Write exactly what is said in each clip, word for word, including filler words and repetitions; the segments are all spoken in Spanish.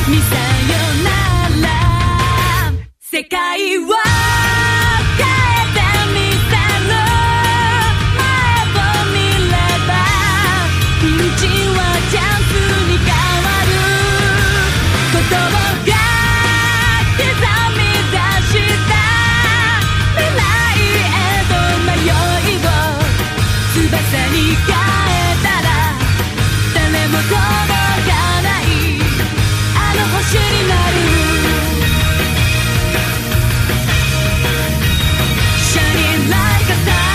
にさよなら世界は変えてみせる前を見ればピンチはチャンスに変わることが刻み出した未来へと迷いを翼に変えたら誰も届かないあの星になるShining like a star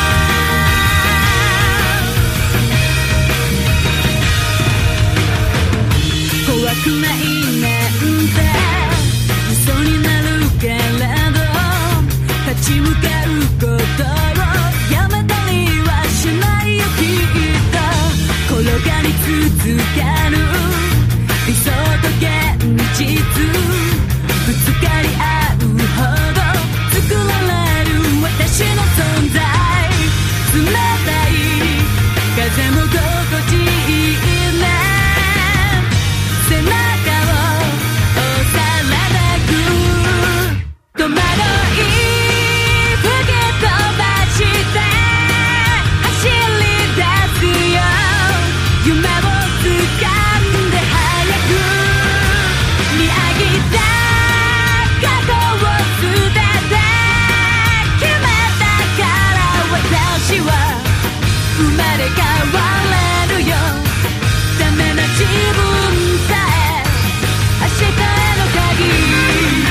怖くないなんて嘘になるけれど立ち向かうことをやめたりはしないよきっと転がり続ける理想と現実ぶつかり合うほど作られる私の存在冷たい風も心地いいね背中を押されてく戸惑い吹き飛ばして走り出すよ夢を掴んで早く見上げた過去を捨てて決めたから私は生まれ変われるよダメな自分さえ明日への鍵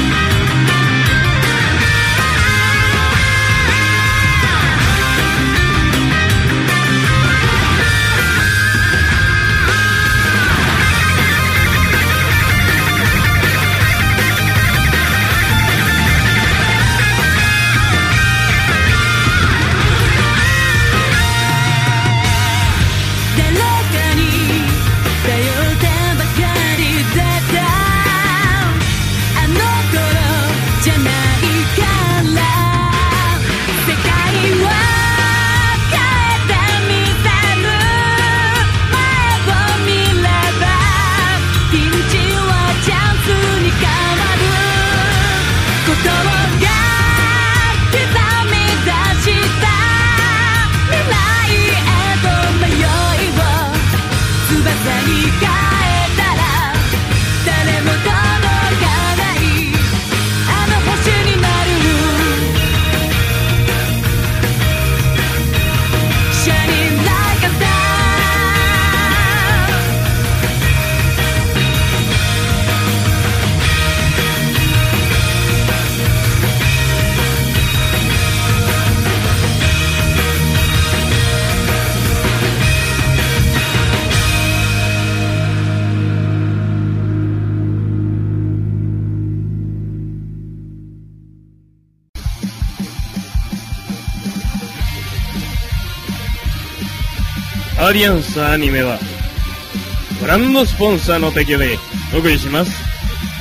アリアンスアニメはご覧のスポンサーの提供でお送りします。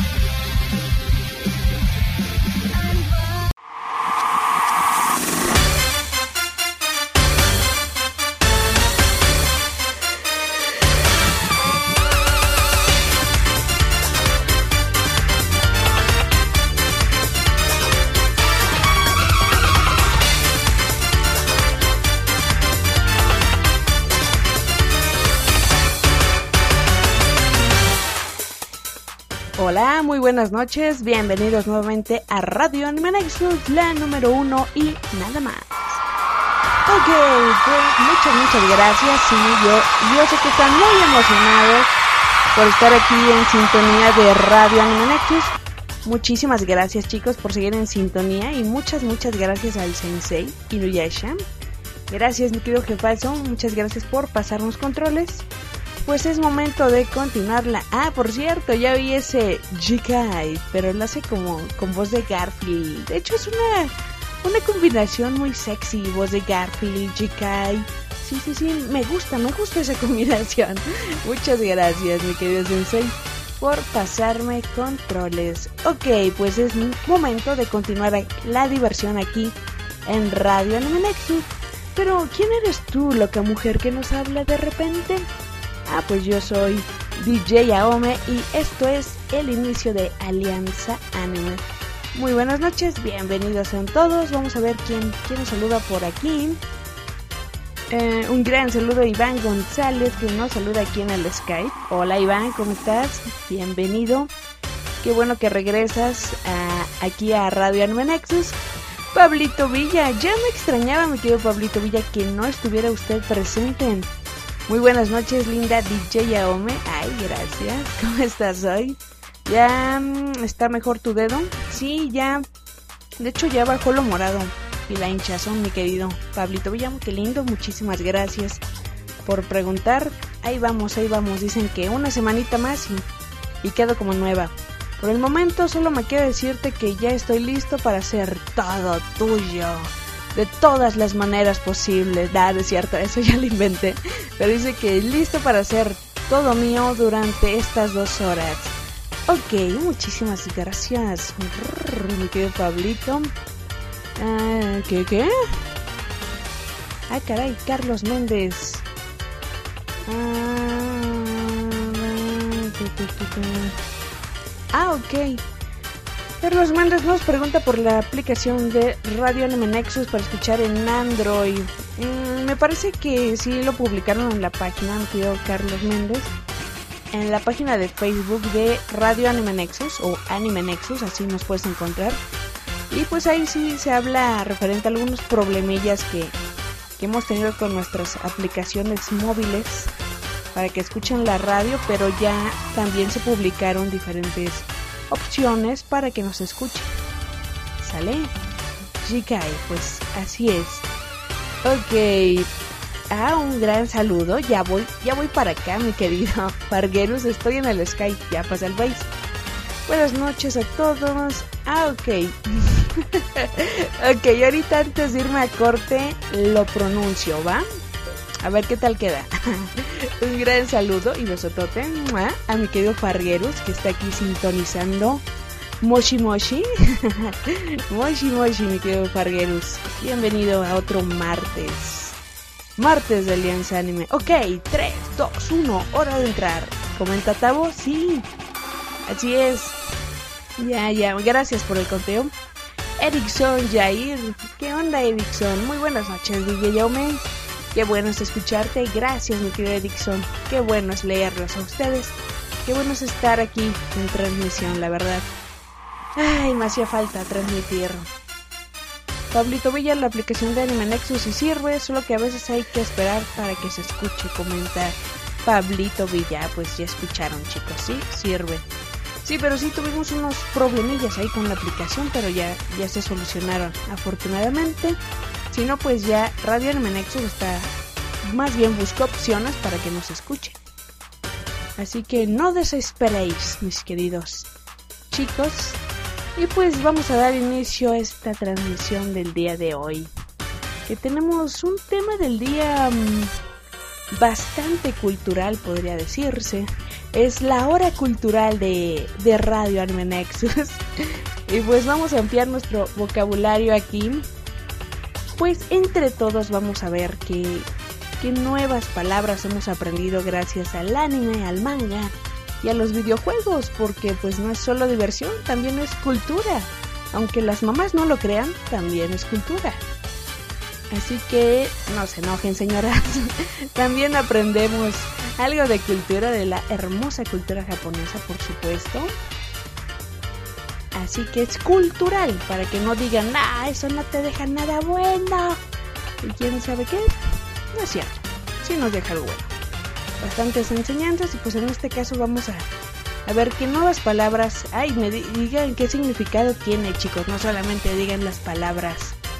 Hola, muy buenas noches, bienvenidos nuevamente a Radio Anime Nexus, la número uno y nada más. Ok, pues muchas, muchas gracias, sí, yo, yo sé que están muy emocionados por estar aquí en sintonía de Radio Anime Nexus. Muchísimas gracias chicos por seguir en sintonía y muchas, muchas gracias al Sensei Inuyasha. Gracias mi querido jefazo, muchas gracias por pasarnos controles. Pues es momento de continuarla. Ah, por cierto, ya vi ese Jikai, pero lo hace como con voz de Garfield. De hecho es una, una combinación muy sexy, voz de Garfield, Jikai. Sí, sí, sí, me gusta, me gusta esa combinación. Muchas gracias, mi querido Sensei, por pasarme controles. Ok, pues es momento de continuar la diversión aquí en Radio Anime Nexus. Pero, ¿quién eres tú, loca mujer que nos habla de repente? Ah, pues yo soy D J Aome y esto es el inicio de Alianza Anime. Muy buenas noches, bienvenidos sean todos. Vamos a ver quién, quién nos saluda por aquí. Eh, un gran saludo a Iván González, que nos saluda aquí en el Skype. Hola Iván, ¿cómo estás? Bienvenido. Qué bueno que regresas a, aquí a Radio Anime Nexus. Pablito Villa, ya me extrañaba, mi querido Pablito Villa, que no estuviera usted presente. Muy buenas noches, linda D J Aome. Ay, gracias. ¿Cómo estás hoy? ¿Ya mmm, está mejor tu dedo? Sí, ya. De hecho, ya bajó lo morado y la hinchazón, mi querido Pablito Villa. Qué lindo, muchísimas gracias por preguntar. Ahí vamos, ahí vamos. Dicen que una semanita más y, y quedo como nueva. Por el momento solo me queda decirte que ya estoy listo para hacer todo tuyo. De todas las maneras posibles. Da, de cierto, eso ya lo inventé. Pero dice que listo para hacer todo mío durante estas dos horas. Ok, muchísimas gracias, mi querido Pablito. Uh, ¿Qué, qué? Ah, caray, Carlos Méndez. Ah, ok. Carlos Méndez nos pregunta por la aplicación de Radio Anime Nexus para escuchar en Android. Mm, me parece que sí lo publicaron en la página, mi querido Carlos Méndez. En la página de Facebook de Radio Anime Nexus o Anime Nexus, así nos puedes encontrar. Y pues ahí sí se habla referente a algunos problemillas que, que hemos tenido con nuestras aplicaciones móviles para que escuchen la radio, pero ya también se publicaron diferentes opciones para que nos escuchen. ¿Sale? Jikai, pues así es. Ok. Ah, un gran saludo. Ya voy, ya voy para acá, mi querido Farguerus. Estoy en el Skype, ya pasa el Face. Buenas noches a todos. Ah, ok. Ok, ahorita antes de irme a corte lo pronuncio, ¿va? A ver qué tal queda. Un gran saludo y besotote a mi querido Farguerus, que está aquí sintonizando. Moshi Moshi. Moshi Moshi, mi querido Farguerus. Bienvenido a otro martes. Martes de Alianza Anime. Ok, tres, dos, uno, hora de entrar. ¿Comenta Tavo? Sí. Así es. Ya, ya, gracias por el conteo. Erickson Jair. ¿Qué onda, Erickson? Muy buenas noches, D J Yaume. Qué bueno es escucharte. Gracias, mi querido Erickson. Qué bueno es leerlos a ustedes. Qué bueno es estar aquí en transmisión, la verdad. Ay, me hacía falta transmitir. Pablito Villa, la aplicación de Anime Nexus sí sirve, solo que a veces hay que esperar para que se escuche, comenta Pablito Villa. Pues ya escucharon, chicos, sí, sirve. Sí, pero sí tuvimos unos problemillas ahí con la aplicación, pero ya, ya se solucionaron, afortunadamente. Si no, pues ya Radio Anime Nexus está, más bien busca opciones para que nos escuchen. Así que no desesperéis, mis queridos chicos. Y pues vamos a dar inicio a esta transmisión del día de hoy. Que tenemos un tema del día mmm, bastante cultural, podría decirse. Es la hora cultural de, de Radio Anime Nexus. Y pues vamos a ampliar nuestro vocabulario aquí. Pues entre todos vamos a ver qué, qué nuevas palabras hemos aprendido gracias al anime, al manga y a los videojuegos, porque pues no es solo diversión, también es cultura. Aunque las mamás no lo crean, también es cultura. Así que no se enojen, señoras. También aprendemos algo de cultura, de la hermosa cultura japonesa, por supuesto. Así que es cultural, para que no digan, ah, eso no te deja nada bueno. ¿Y quién sabe qué? No es cierto, sí nos deja algo bueno. Bastantes enseñanzas y pues en este caso vamos a, a ver qué nuevas palabras hay. Me di- digan qué significado tiene, chicos, no solamente digan las palabras.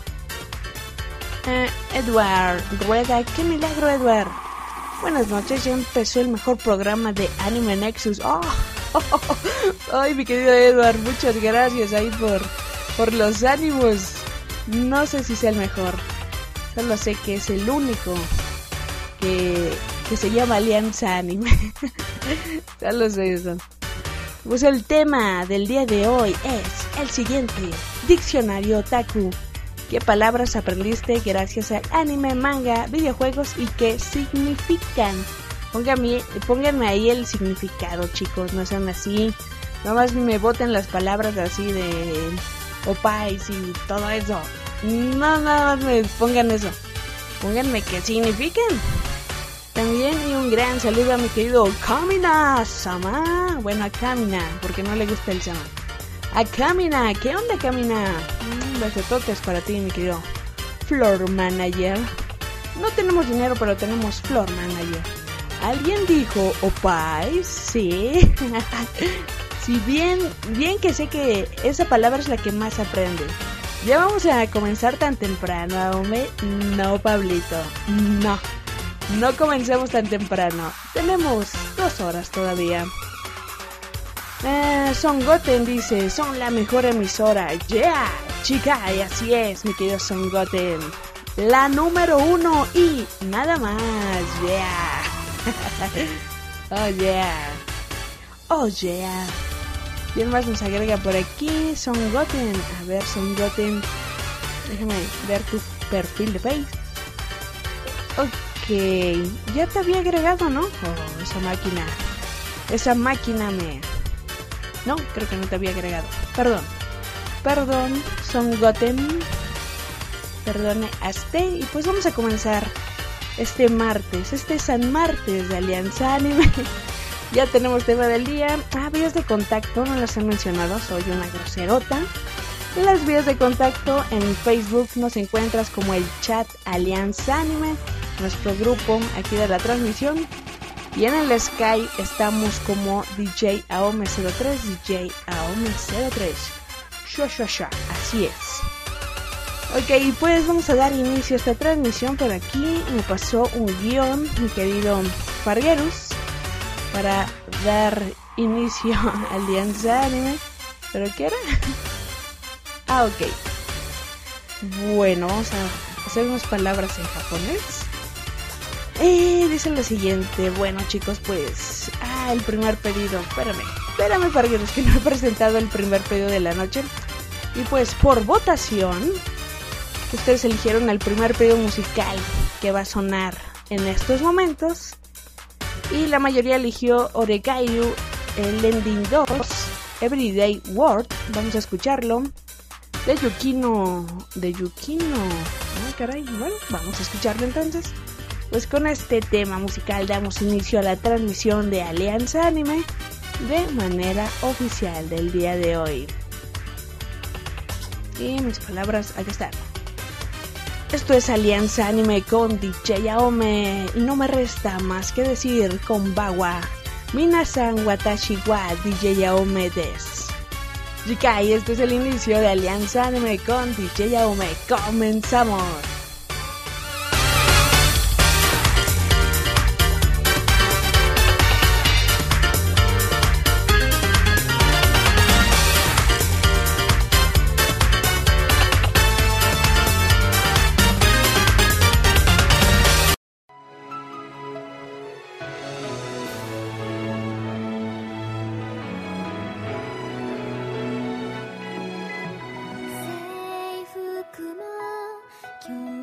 Uh, Edward Rueda, qué milagro, Edward. Buenas noches, ya empezó el mejor programa de Anime Nexus. Oh, oh, oh, oh. Ay, mi querido Edward, muchas gracias ahí por, por los ánimos. No sé si sea el mejor, solo sé que es el único que, que se llama Alianza Anime. Solo sé eso. Pues el tema del día de hoy es el siguiente: Diccionario Otaku. ¿Qué palabras aprendiste gracias al anime, manga, videojuegos y qué significan? Pónganme, pónganme ahí el significado, chicos, no sean así. Nada más me boten las palabras así de opais y todo eso. No, nada más me pongan eso. Pónganme qué significan. También y un gran saludo a mi querido Kamina Sama. Bueno, a Kamina, porque no le gusta el Sama. A Kamina, ¿qué onda Kamina? Mm, besototes para ti, mi querido Floor Manager. No tenemos dinero, pero tenemos Floor Manager. ¿Alguien dijo opais? Sí. Si bien, bien que sé que esa palabra es la que más aprende. ¿Ya vamos a comenzar tan temprano, hombre? No, Pablito, no. No comencemos tan temprano. Tenemos dos horas todavía. Eh, Son Goten dice, son la mejor emisora. Yeah, chica, y así es, mi querido Son Goten. La número uno y nada más. Yeah. Oh yeah. Oh yeah. ¿Quién más nos agrega por aquí? Son Goten. A ver, Son Goten. Déjame ver tu perfil de Face. Ok. Ya te había agregado, ¿no? Oh, esa máquina. Esa máquina me... No, creo que no te había agregado. Perdón. Perdón, Son Goten. Perdone, Aste. Y pues vamos a comenzar este martes. Este San Martes de Alianza Anime. Ya tenemos tema del día. Ah, vías de contacto, no las he mencionado, soy una groserota. Las vías de contacto en Facebook nos encuentras como el chat Alianza Anime, nuestro grupo aquí de la transmisión. Y en el Sky estamos como D J Aome cero tres, D J Aome cero tres. Shua, shua, shua. Así es. Ok, pues vamos a dar inicio a esta transmisión. Por aquí me pasó un guión, mi querido Farguerus, para dar inicio a Alianza Anime. ¿Pero qué era? Ah, ok. Bueno, vamos a hacer unas palabras en japonés. Eh, dice lo siguiente. Bueno, chicos, pues... Ah, el primer pedido. Espérame, espérame, Fargueros, que no he presentado el primer pedido de la noche. Y pues, por votación, ustedes eligieron el primer pedido musical que va a sonar en estos momentos. Y la mayoría eligió Oregairu, el Ending dos, Everyday World. Vamos a escucharlo. De Yukino. De Yukino. Ah, caray. Bueno, vamos a escucharlo entonces. Pues con este tema musical damos inicio a la transmisión de Alianza Anime de manera oficial del día de hoy. Y mis palabras, aquí están. Esto es Alianza Anime con D J Aome. Y no me resta más que decir konbanwa. Minasan watashi wa D J Aome desu. Yikai, este es el inicio de Alianza Anime con D J Aome. ¡Comenzamos! Say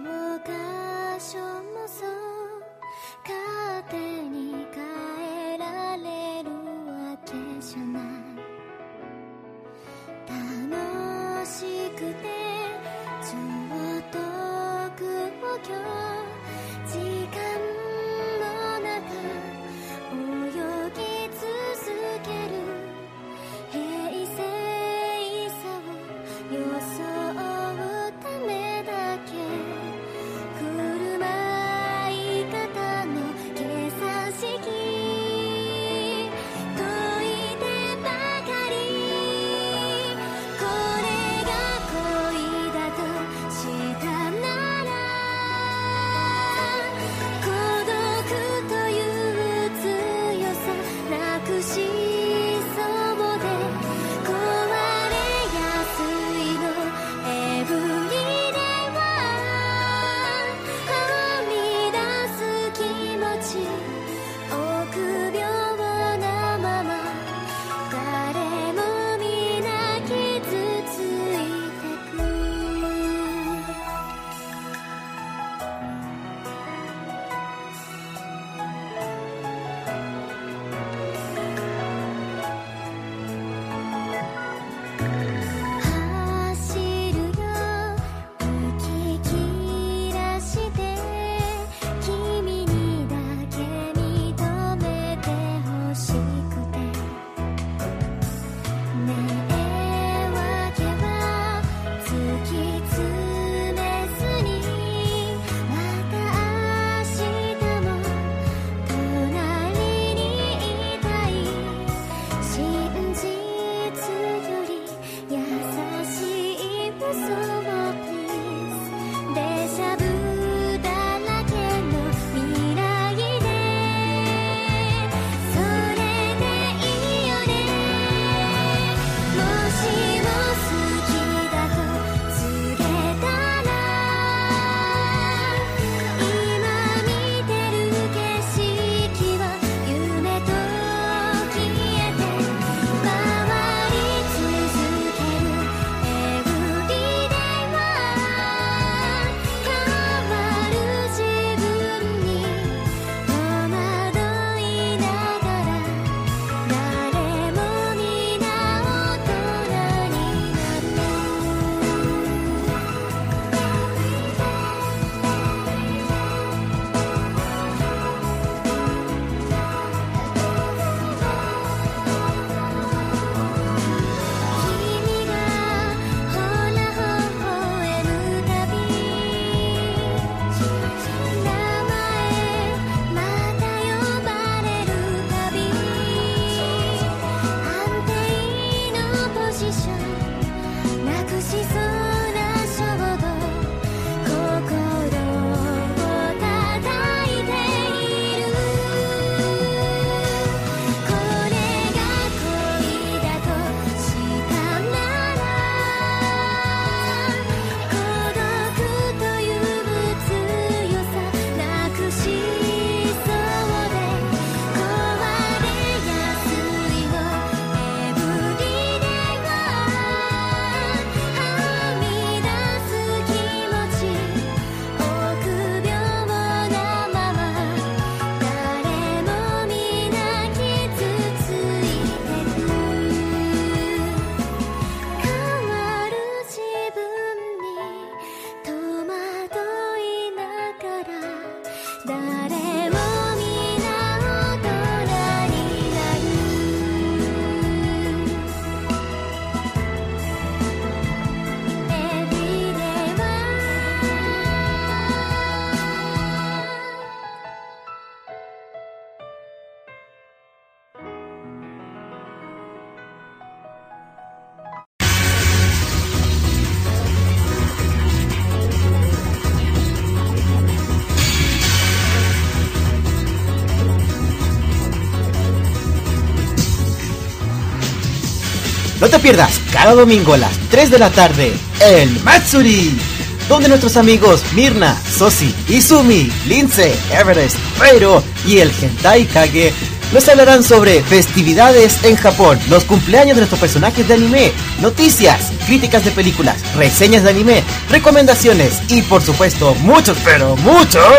No te pierdas cada domingo a las tres de la tarde el Matsuri, donde nuestros amigos Mirna, Sosi, Izumi, Lince, Everest, Reiro y el Hentai Kage nos hablarán sobre festividades en Japón, los cumpleaños de nuestros personajes de anime, noticias, críticas de películas, reseñas de anime, recomendaciones y por supuesto muchos, pero muchos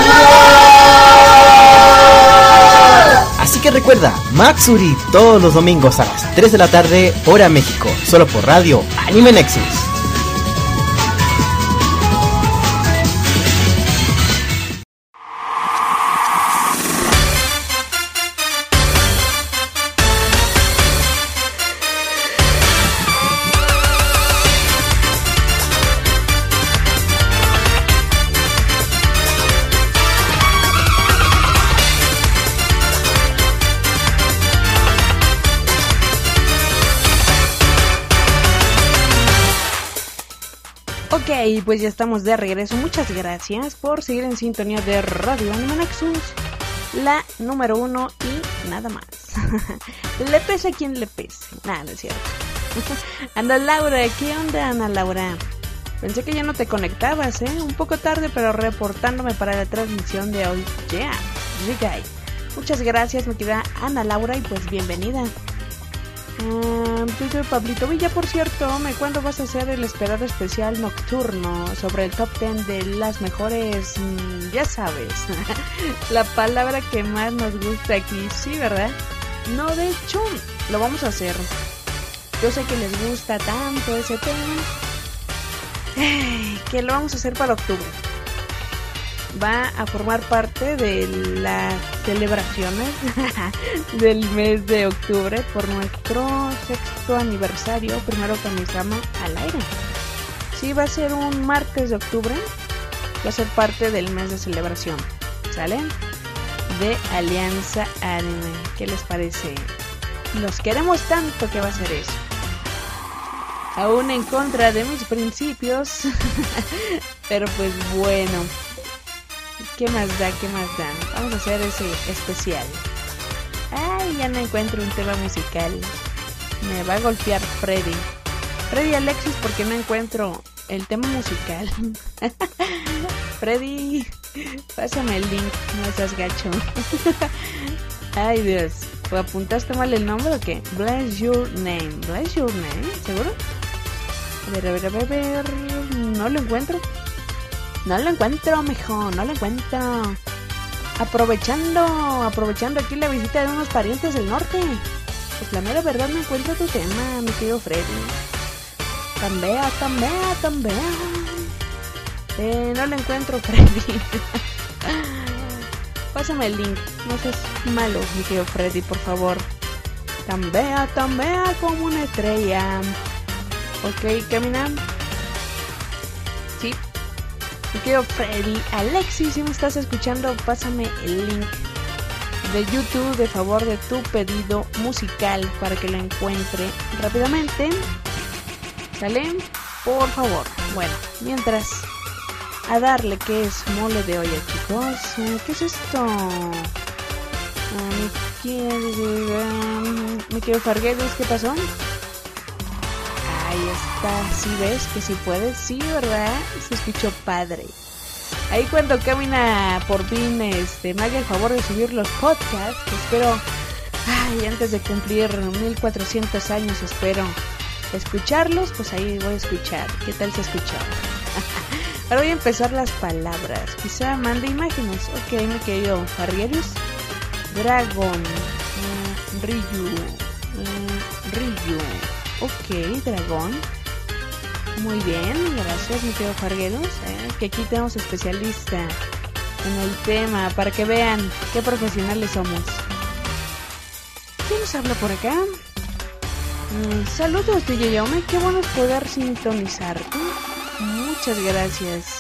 ¡saludos! Así que recuerda, Matsuri todos los domingos a las tres de la tarde, hora México, solo por radio Anime Nexus. Ok, pues ya estamos de regreso. Muchas gracias por seguir en sintonía de Radio Anime Nexus, la número uno y nada más. Le pese a quien le pese. Nada, no es cierto. Ana Laura, ¿qué onda, Ana Laura? Pensé que ya no te conectabas, ¿eh? Un poco tarde, pero reportándome para la transmisión de hoy. Yeah, Jigai. Muchas gracias, mi querida Ana Laura, y pues bienvenida. Um, Pablito Villa, por cierto, ¿me cuándo vas a hacer el esperado especial nocturno sobre el top diez de las mejores, mmm, ya sabes, la palabra que más nos gusta aquí, sí, ¿verdad? No, de hecho, lo vamos a hacer. Yo sé que les gusta tanto ese tema, que lo vamos a hacer para octubre. Va a formar parte de las celebraciones del mes de octubre por nuestro sexto aniversario, primero Kamisama al aire. Sí, va a ser un martes de octubre, va a ser parte del mes de celebración, ¿sale? De Alianza Anime. ¿Qué les parece? Los queremos tanto que va a ser eso. Aún en contra de mis principios, pero pues bueno. ¿Qué más da? ¿Qué más da? Vamos a hacer ese especial. Ay, ya no encuentro un tema musical. Me va a golpear Freddy. Freddy Alexis, porque no encuentro el tema musical. Freddy, pásame el link, no seas gacho. Ay, Dios. ¿O apuntaste mal el nombre o qué? Bless Your Name. Bless Your Name, ¿seguro? A ver, a ver, a ver, a ver. No lo encuentro. No lo encuentro, mijo, no lo encuentro. Aprovechando, aprovechando aquí la visita de unos parientes del norte. Pues la mera verdad no encuentro tu tema, mi querido Freddy. Tambea, tambea, tambea. Eh, no lo encuentro, Freddy. Pásame el link, no seas malo, mi querido Freddy, por favor. Tambea, tambea como una estrella. Ok, camina. Sí. Mi querido Freddy Alexis, si me estás escuchando, pásame el link de YouTube de favor de tu pedido musical para que lo encuentre rápidamente. ¿Sale? Por favor. Bueno, mientras, a darle que es mole de olla, chicos. ¿Qué es esto? Mi querido Farguedes, ¿qué pasó? Ahí está, ¿sí ves que sí puedes? Sí, ¿verdad? Se escuchó padre. Ahí cuando camina por fin, este, me haga el favor de subir los podcasts, espero, ay, antes de cumplir mil cuatrocientos años, espero escucharlos, pues ahí voy a escuchar. ¿Qué tal se escuchó? Ahora voy a empezar las palabras, quizá mande imágenes. Ok, mi querido Farguerius. Dragon, uh, Ryu, uh, Ryu. Ok, dragón. Muy bien, gracias, mi querido Fargueros. Eh, que aquí tenemos especialista en el tema para que vean qué profesionales somos. ¿Quién nos habla por acá? Mm, saludos, D J Yome. Qué bueno es poder sintonizarte. Muchas gracias.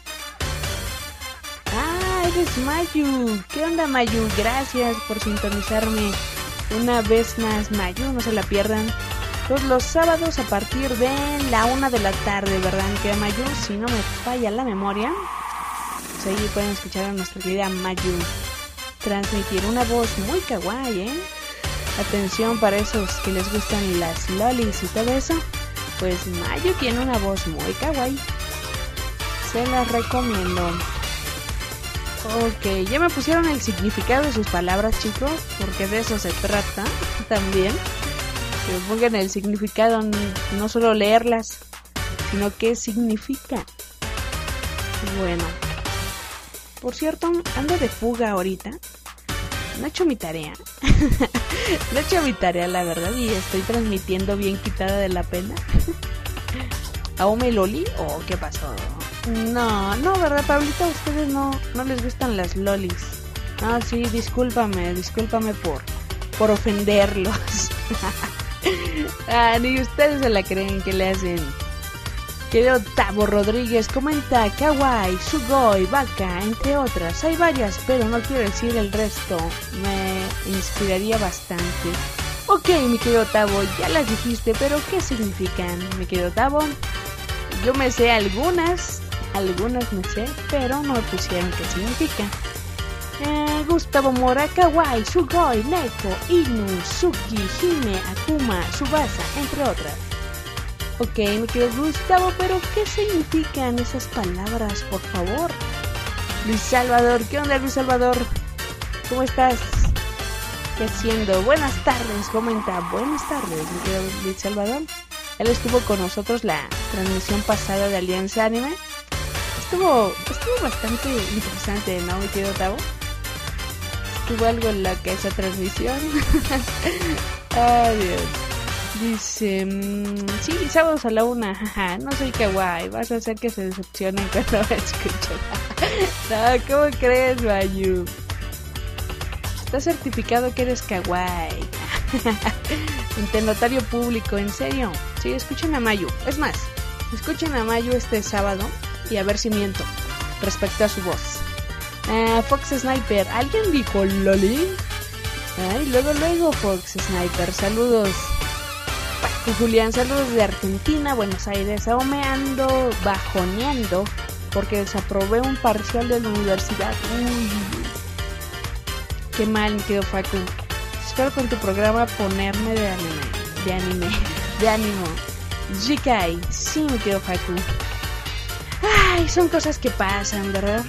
Ah, eres Mayu. ¿Qué onda, Mayu? Gracias por sintonizarme una vez más, Mayu. No se la pierdan. Todos los sábados a partir de la una de la tarde, ¿verdad? Que Mayu, si no me falla la memoria, pues ahí pueden escuchar a nuestra querida Mayu transmitir una voz muy kawaii, ¿eh? Atención para esos que les gustan las lolis y todo eso. Pues Mayu tiene una voz muy kawaii. Se las recomiendo. Ok, ya me pusieron el significado de sus palabras, chicos, porque de eso se trata también. Que me pongan el significado, no solo leerlas, sino qué significa. Bueno, por cierto, ando de fuga ahorita. No he hecho mi tarea. No he hecho mi tarea, la verdad, y estoy transmitiendo bien quitada de la pena. ¿Aume Loli? ¿O qué pasó? No, no, ¿verdad, Pablito? A ustedes no, no les gustan las lolis. Ah, sí, discúlpame, discúlpame por, por ofenderlos. Ah, ni ustedes se la creen que le hacen. Querido Tavo Rodríguez comenta kawaii, sugoi, vaca, entre otras. Hay varias, pero no quiero decir el resto. Me inspiraría bastante. Ok, mi querido Tavo, ya las dijiste, pero ¿qué significan, mi querido Tavo? Yo me sé algunas, algunas me sé, pero no me pusieron qué significan. Eh, Gustavo Mora, kawaii, sugoi, neko, inu, suki, hime, akuma, subasa, entre otras. Ok, me querido Gustavo, pero ¿qué significan esas palabras, por favor? Luis Salvador, ¿qué onda, Luis Salvador? ¿Cómo estás? ¿Qué haciendo? Buenas tardes, comenta. Buenas tardes, mi querido Luis Salvador. Él estuvo con nosotros la transmisión pasada de Alianza Anime. Estuvo, estuvo bastante interesante, ¿no, mi querido Tavo? Estuvo algo loca esa transmisión. Ay, Dios. Dice, mmm, sí, sábados a la una, jaja, no soy kawaii, vas a hacer que se decepcionen cuando me escuchen. No, ¿cómo crees, Mayu? Está certificado que eres kawaii. Ante notario público, ¿en serio? Sí, escuchen a Mayu. Es más, escuchen a Mayu este sábado y a ver si miento respecto a su voz. Uh, Fox Sniper, ¿alguien dijo Loli? Ay, luego, luego, Fox Sniper, saludos. Paco Julián, saludos de Argentina, Buenos Aires. Aún me ando bajoneando porque desaprobé un parcial de la universidad. Uy, qué mal, me quedo Facu. Espero con tu programa ponerme de anime, de anime, de ánimo. Jikai, sí, me quedo Facu. Ay, son cosas que pasan, ¿verdad?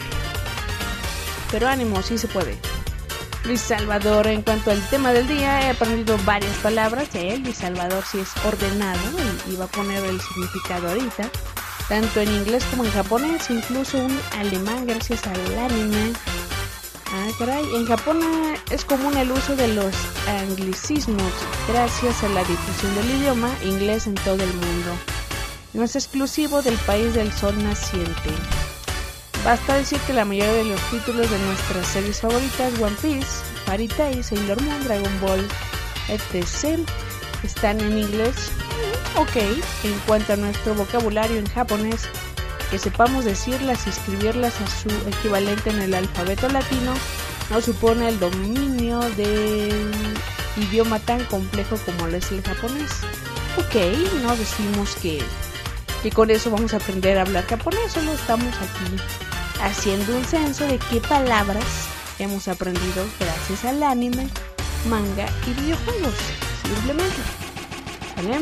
Pero ánimo, sí se puede. Luis Salvador, en cuanto al tema del día, he aprendido varias palabras. ¿eh? Luis Salvador sí es ordenado y, y va a poner el significado ahorita. Tanto en inglés como en japonés, incluso un alemán gracias al anime. Ah, caray, en Japón es común el uso de los anglicismos gracias a la difusión del idioma inglés en todo el mundo. No es exclusivo del país del sol naciente. Basta decir que la mayoría de los títulos de nuestras series favoritas, One Piece, Fairy Tail, Sailor Moon, Dragon Ball, etcétera, están en inglés. Ok, en cuanto a nuestro vocabulario en japonés, que sepamos decirlas y escribirlas a su equivalente en el alfabeto latino, no supone el dominio del idioma tan complejo como lo es el japonés. Ok, no decimos que, que con eso vamos a aprender a hablar japonés, solo estamos aquí haciendo un censo de qué palabras hemos aprendido gracias al anime, manga y videojuegos, simplemente. ¿Vale?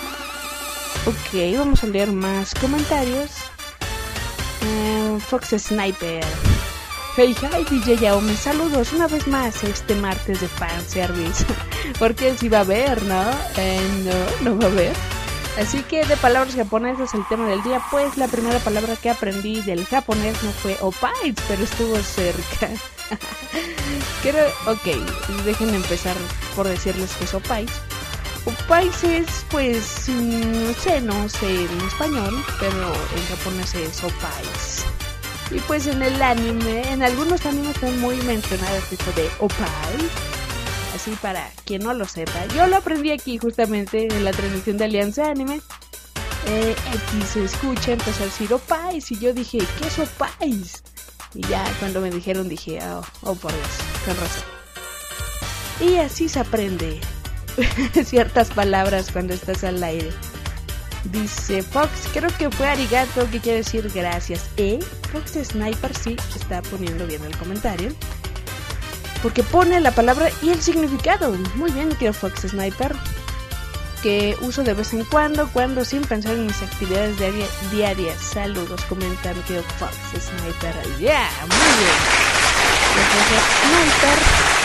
Ok, vamos a leer más comentarios. Uh, Fox Sniper. Hey, hi, D J Yaume, saludos una vez más este martes de fanservice. Porque si va a haber, ¿no? Eh, no, no va a haber. Así que de palabras japonesas el tema del día, pues la primera palabra que aprendí del japonés no fue opais, pero estuvo cerca. Quiero, ok, dejen empezar por decirles que es opais. Opais es, pues, no sé, no sé en español, pero en japonés es opais. Y pues en el anime, en algunos animes están muy mencionadas esto de opais. Así para quien no lo sepa, yo lo aprendí aquí justamente en la transmisión de Alianza Anime. eh, X se escucha, empezó a decir opais y yo dije, ¿qué es opais? Y ya cuando me dijeron dije, oh, oh por Dios, con razón. Y así se aprende ciertas palabras cuando estás al aire. Dice Fox, creo que fue arigato, que quiere decir gracias. ¿Eh? Fox Sniper sí está poniendo bien el comentario. porque pone la palabra y el significado. Muy bien, quiero Fox Sniper, que uso de vez en cuando, cuando sin pensar en mis actividades diaria, diarias. Saludos, comenta mi querido Fox Sniper. Ya, yeah, muy bien. Entonces, Sniper,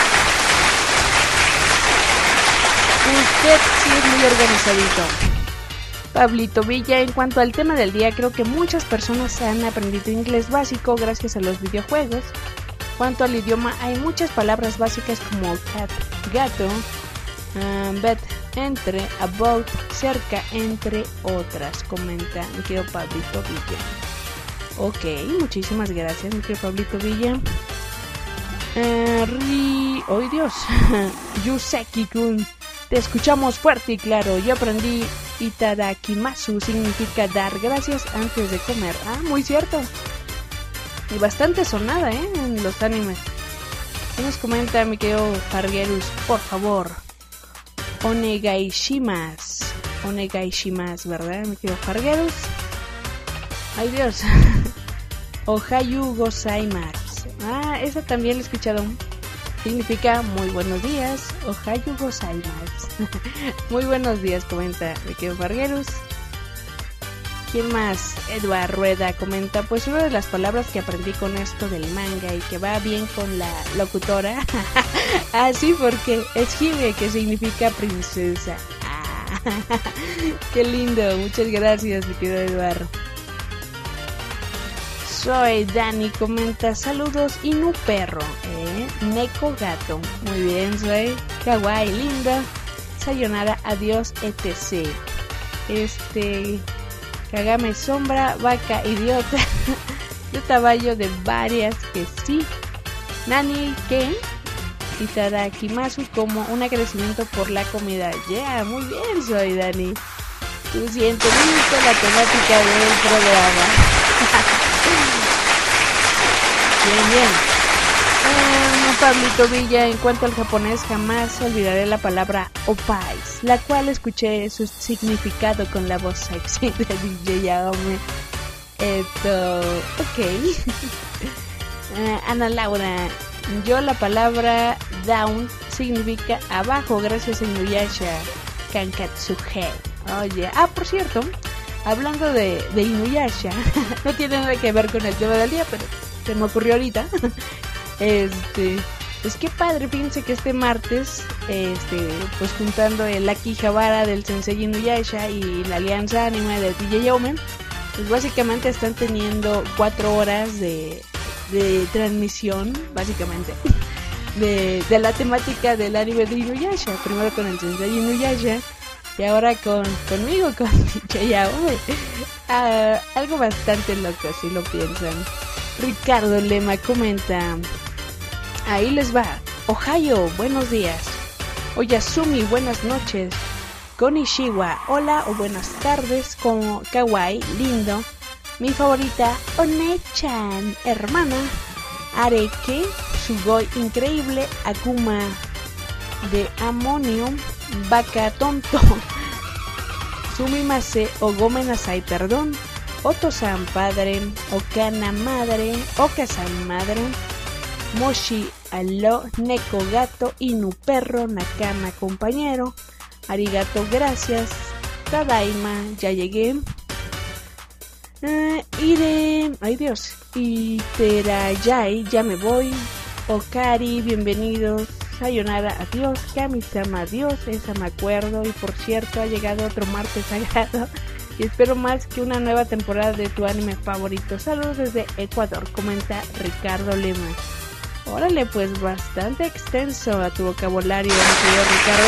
usted sí es muy organizadito. Pablito Villa, en cuanto al tema del día, creo que muchas personas han aprendido inglés básico gracias a los videojuegos. Cuanto al idioma, hay muchas palabras básicas como cat, gato, um, bet, entre, about, cerca, entre otras, comenta mi querido Pablito Villa. Ok, muchísimas gracias, mi querido Pablito Villa. Uh, ri... ¡Oh, Dios! Yuseki-kun, te escuchamos fuerte y claro. Yo aprendí itadakimasu, significa dar gracias antes de comer. Ah, muy cierto. Y bastante sonada, ¿eh? En los animes. ¿Qué nos comenta mi querido Fargerus? Por favor. Onegaishimasu. Onegaishimasu, ¿verdad, mi querido Fargerus? Ay, Dios. Ohayu gozaimasu. Ah, esa también la he escuchado. Significa muy buenos días. Ohayu gozaimasu. Muy buenos días, comenta mi querido Fargerus. ¿Quién más? Edward Rueda comenta, pues una de las palabras que aprendí con esto del manga y que va bien con la locutora. Ah, sí, porque es Hime, que significa princesa. Ah, qué lindo, muchas gracias, mi querido Eduardo. Soy Dani, comenta, saludos Inu perro, eh, Neko gato. Muy bien, soy kawaii, linda. Sayonara, adiós, etcétera. Este... Kagame sombra, vaca idiota. Yo caballo de varias que sí. Nani que itadakimasu, como un agradecimiento por la comida. Ya, yeah, muy bien, soy Dani. Tú sientes listo la temática del programa. Bien, bien. Um, Pablito Villa, en cuanto al japonés, jamás olvidaré la palabra opais, la cual escuché su significado con la voz sexy de D J Yaome. Esto, ok. uh, Ana Laura, yo la palabra down significa abajo, gracias a Inuyasha Kankatsuge. Oye, ah, por cierto, hablando de, de Inuyasha, no tiene nada que ver con el tema del día, pero se me ocurrió ahorita. Este, pues qué padre, fíjense que este martes, este, pues juntando el Akihabara del Sensei Inuyasha y la Alianza Anime de D J Yaome, pues básicamente están teniendo cuatro horas de, de transmisión, básicamente, de, de la temática del anime de Inuyasha, primero con el Sensei Inuyasha y ahora con conmigo, con D J Yaome. Ah, algo bastante loco si lo piensan. Ricardo Lema comenta, ahí les va. Ohio, buenos días. Oyasumi, buenas noches. Konnichiwa, hola o buenas tardes. Como kawaii, lindo. Mi favorita, One-chan, hermana. Areke, Sugoi, increíble. Akuma, de amonio. Vaca, tonto. Sumimase o gomenasai, perdón. Oto-san, padre. Okana, madre. Oka-san, madre. Moshi, aló. Neko, gato. Inu, perro. Nakama, compañero. Arigato, gracias. Tadaima, ya llegué. Uh, Ire, ay Dios. Iterayai, ya me voy. Okari, bienvenidos. Sayonara, adiós. Kami-sama, adiós. Esa me acuerdo. Y por cierto, ha llegado otro martes sagrado. Y espero más que una nueva temporada de tu anime favorito. Saludos desde Ecuador, comenta Ricardo Lema. Órale, pues bastante extenso a tu vocabulario, mi querido Ricardo.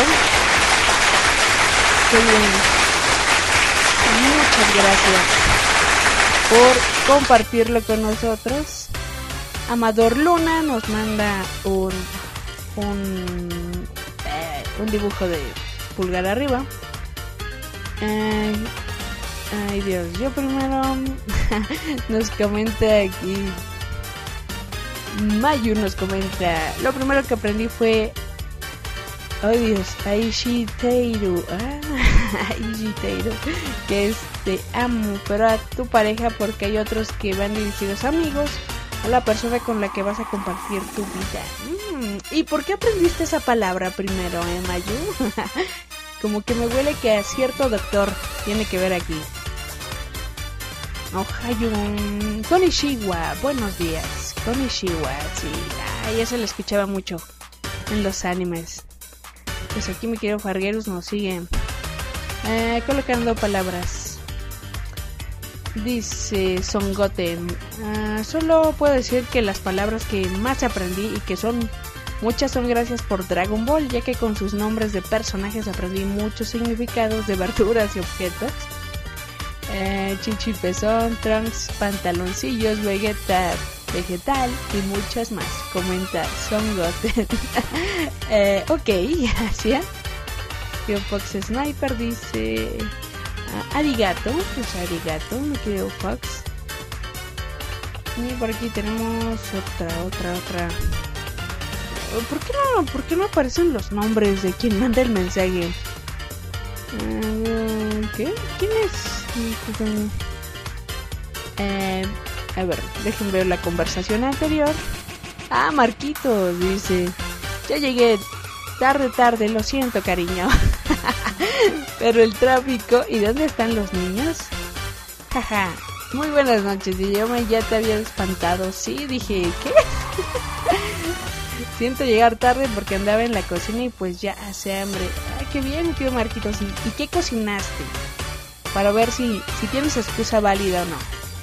Qué bien. Muchas gracias por compartirlo con nosotros. Amador Luna nos manda un un, eh, un dibujo de pulgar arriba. Eh, Ay Dios, yo primero nos comenta aquí Mayu, nos comenta, lo primero que aprendí fue, ay Dios, Aishiteiru, ah, Aishiteiru, que es te amo, pero a tu pareja, porque hay otros que van dirigidos a amigos a la persona con la que vas a compartir tu vida. Mm, ¿Y por qué aprendiste esa palabra primero, eh, Mayu? Como que me huele que a cierto doctor tiene que ver aquí. Ohayun, Konnichiwa, buenos días. Konnichiwa, sí, ay, eso lo escuchaba mucho en los animes. Pues aquí mi querido Farguerus nos sigue eh, colocando palabras. Dice Songoten, uh, solo puedo decir que las palabras que más aprendí y que son muchas son gracias por Dragon Ball, ya que con sus nombres de personajes aprendí muchos significados de verduras y objetos. Eh, Chichi Pezón, Trunks, pantaloncillos, Vegeta, vegetal y muchas más. Comenta Songoten. eh, ok, gracias. Yo Fox Sniper dice uh, arigato, pues arigato, mi querido Fox. Y por aquí tenemos otra, otra, otra. ¿Por qué no, por qué no aparecen los nombres de quien manda el mensaje? Uh, ¿Qué? ¿Quién es? Eh, a ver, déjenme ver la conversación anterior. Ah, Marquitos dice: ya llegué tarde, tarde, lo siento, cariño. Pero el tráfico, ¿y dónde están los niños? Jaja, muy buenas noches. Y yo me ya te había espantado. Sí, dije, ¿qué? Siento llegar tarde porque andaba en la cocina y pues ya hace hambre. Ah, qué bien, tío Marquitos. ¿Y qué cocinaste? Para ver si, si tienes excusa válida o no.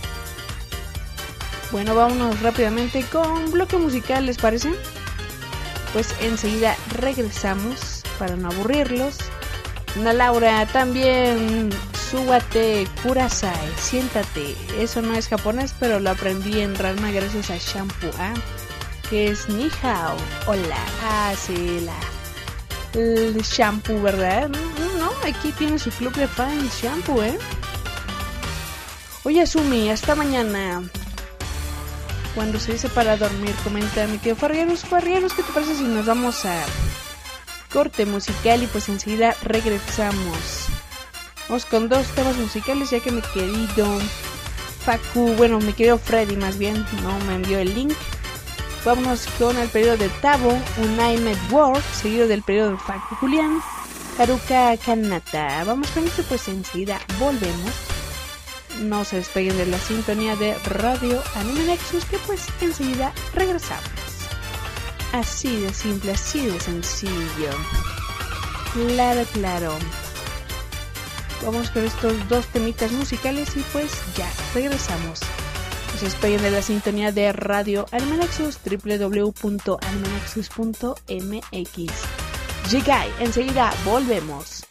Bueno, vámonos rápidamente con bloque musical, ¿les parece? Pues enseguida regresamos para no aburrirlos. Ana Laura, también súbate, Kurasai, siéntate. Eso no es japonés, pero lo aprendí en Ranma gracias a Shampoo, ¿ah? Que es ni hao, hola, ah, sí, la... el Shampoo, ¿verdad? No, no, aquí tiene su club de fans Shampoo, ¿eh? Oye, Asumi, hasta mañana. Cuando se dice para dormir, comenta mi tío Fargueros. Fargueros, ¿qué te parece si nos vamos a corte musical y pues enseguida regresamos? Vamos con dos temas musicales, ya que mi querido Facu, bueno, mi querido Freddy más bien, no me envió el link. Vámonos con el periodo de Tabo, Unaimed World, seguido del periodo de Facu Julián, Haruka Kanata. Vamos con esto, pues enseguida volvemos. No se despeguen de la sintonía de Radio Anime Nexus, que pues enseguida regresamos. Así de simple, así de sencillo. Claro, claro. Vamos con estos dos temitas musicales y pues ya regresamos. No se despeguen de la sintonía de Radio Anime Nexus, doble u doble u doble u punto anime nexus punto m x. Llegai, enseguida volvemos.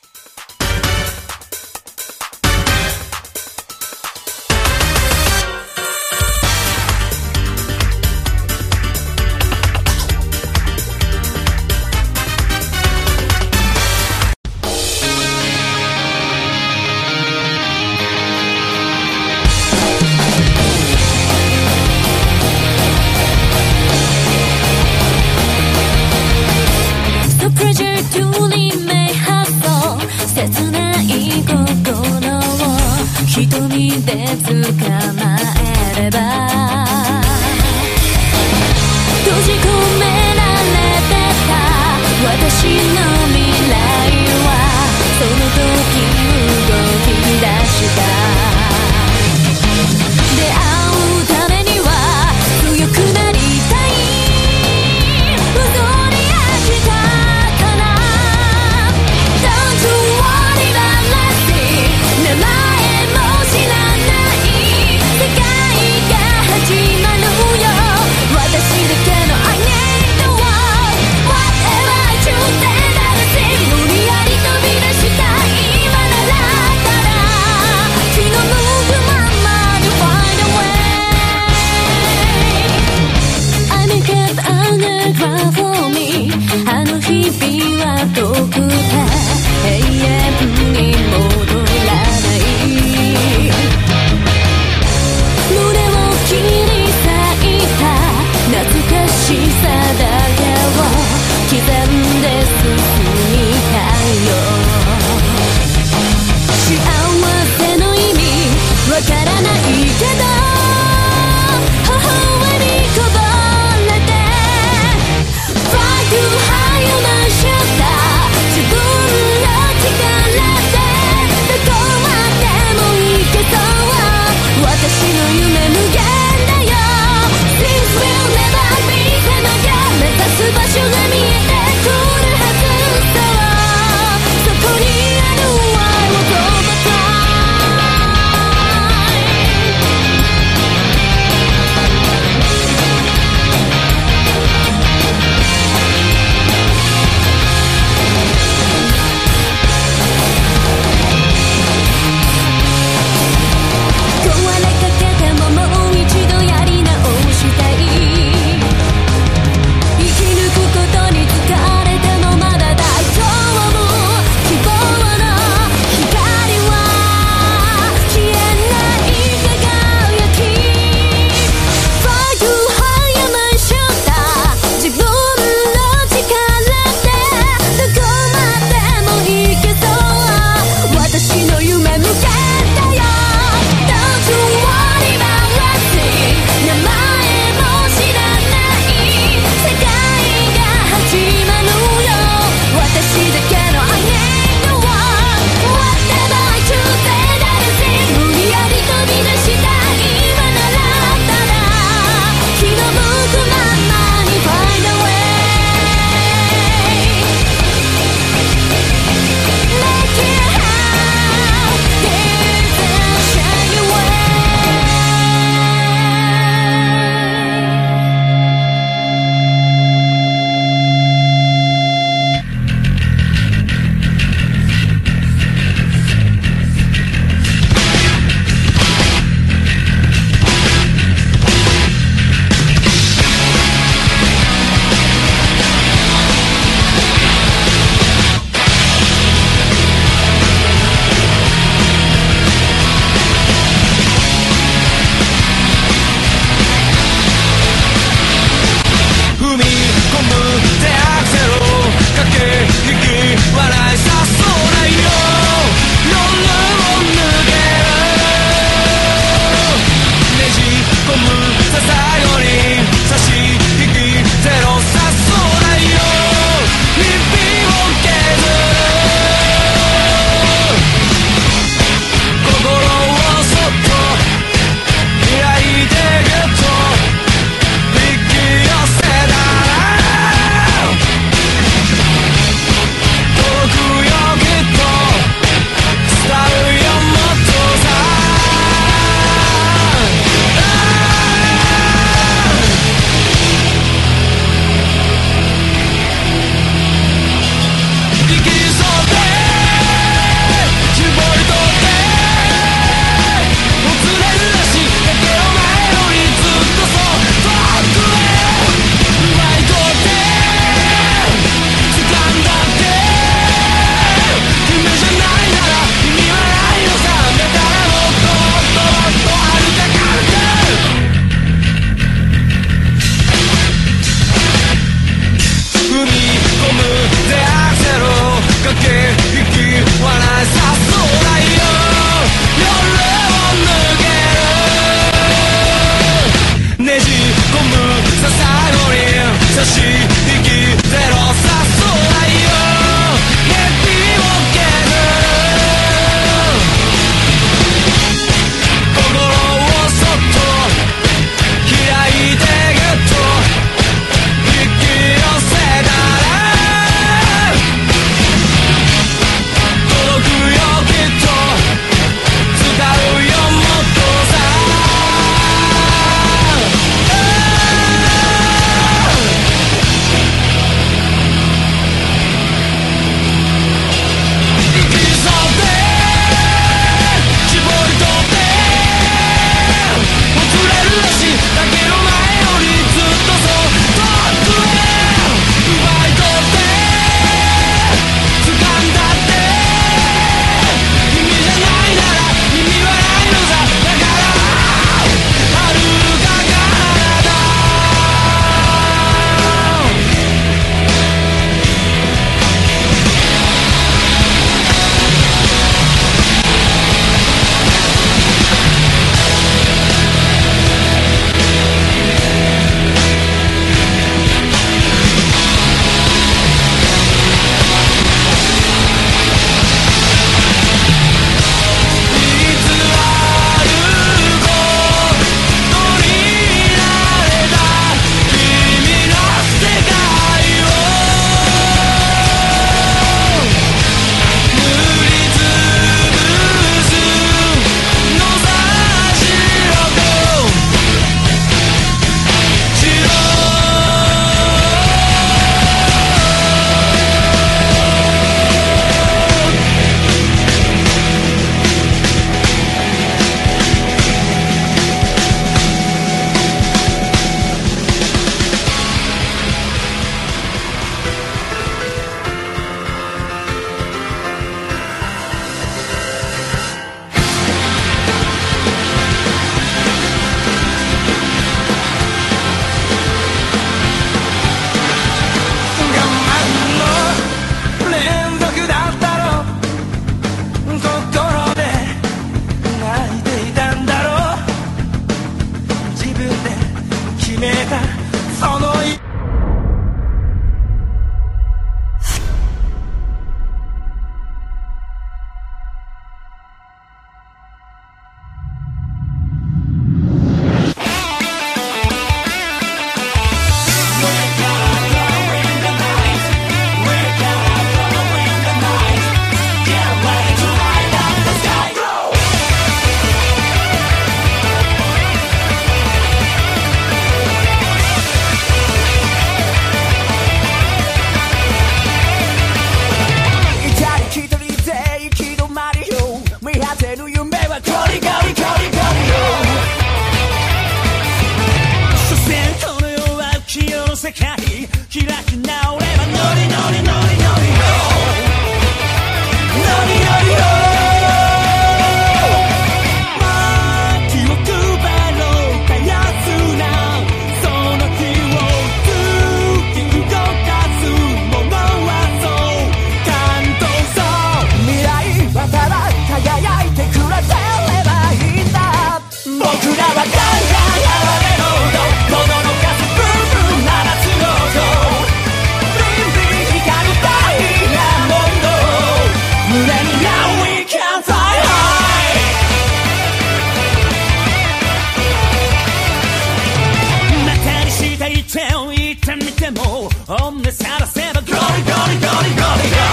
本音さらせばゴリゴリゴリゴリゴ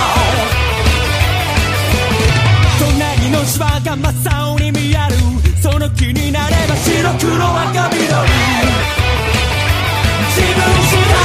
隣の芝が真っ青に見えるその気になれば白黒赤緑自分次第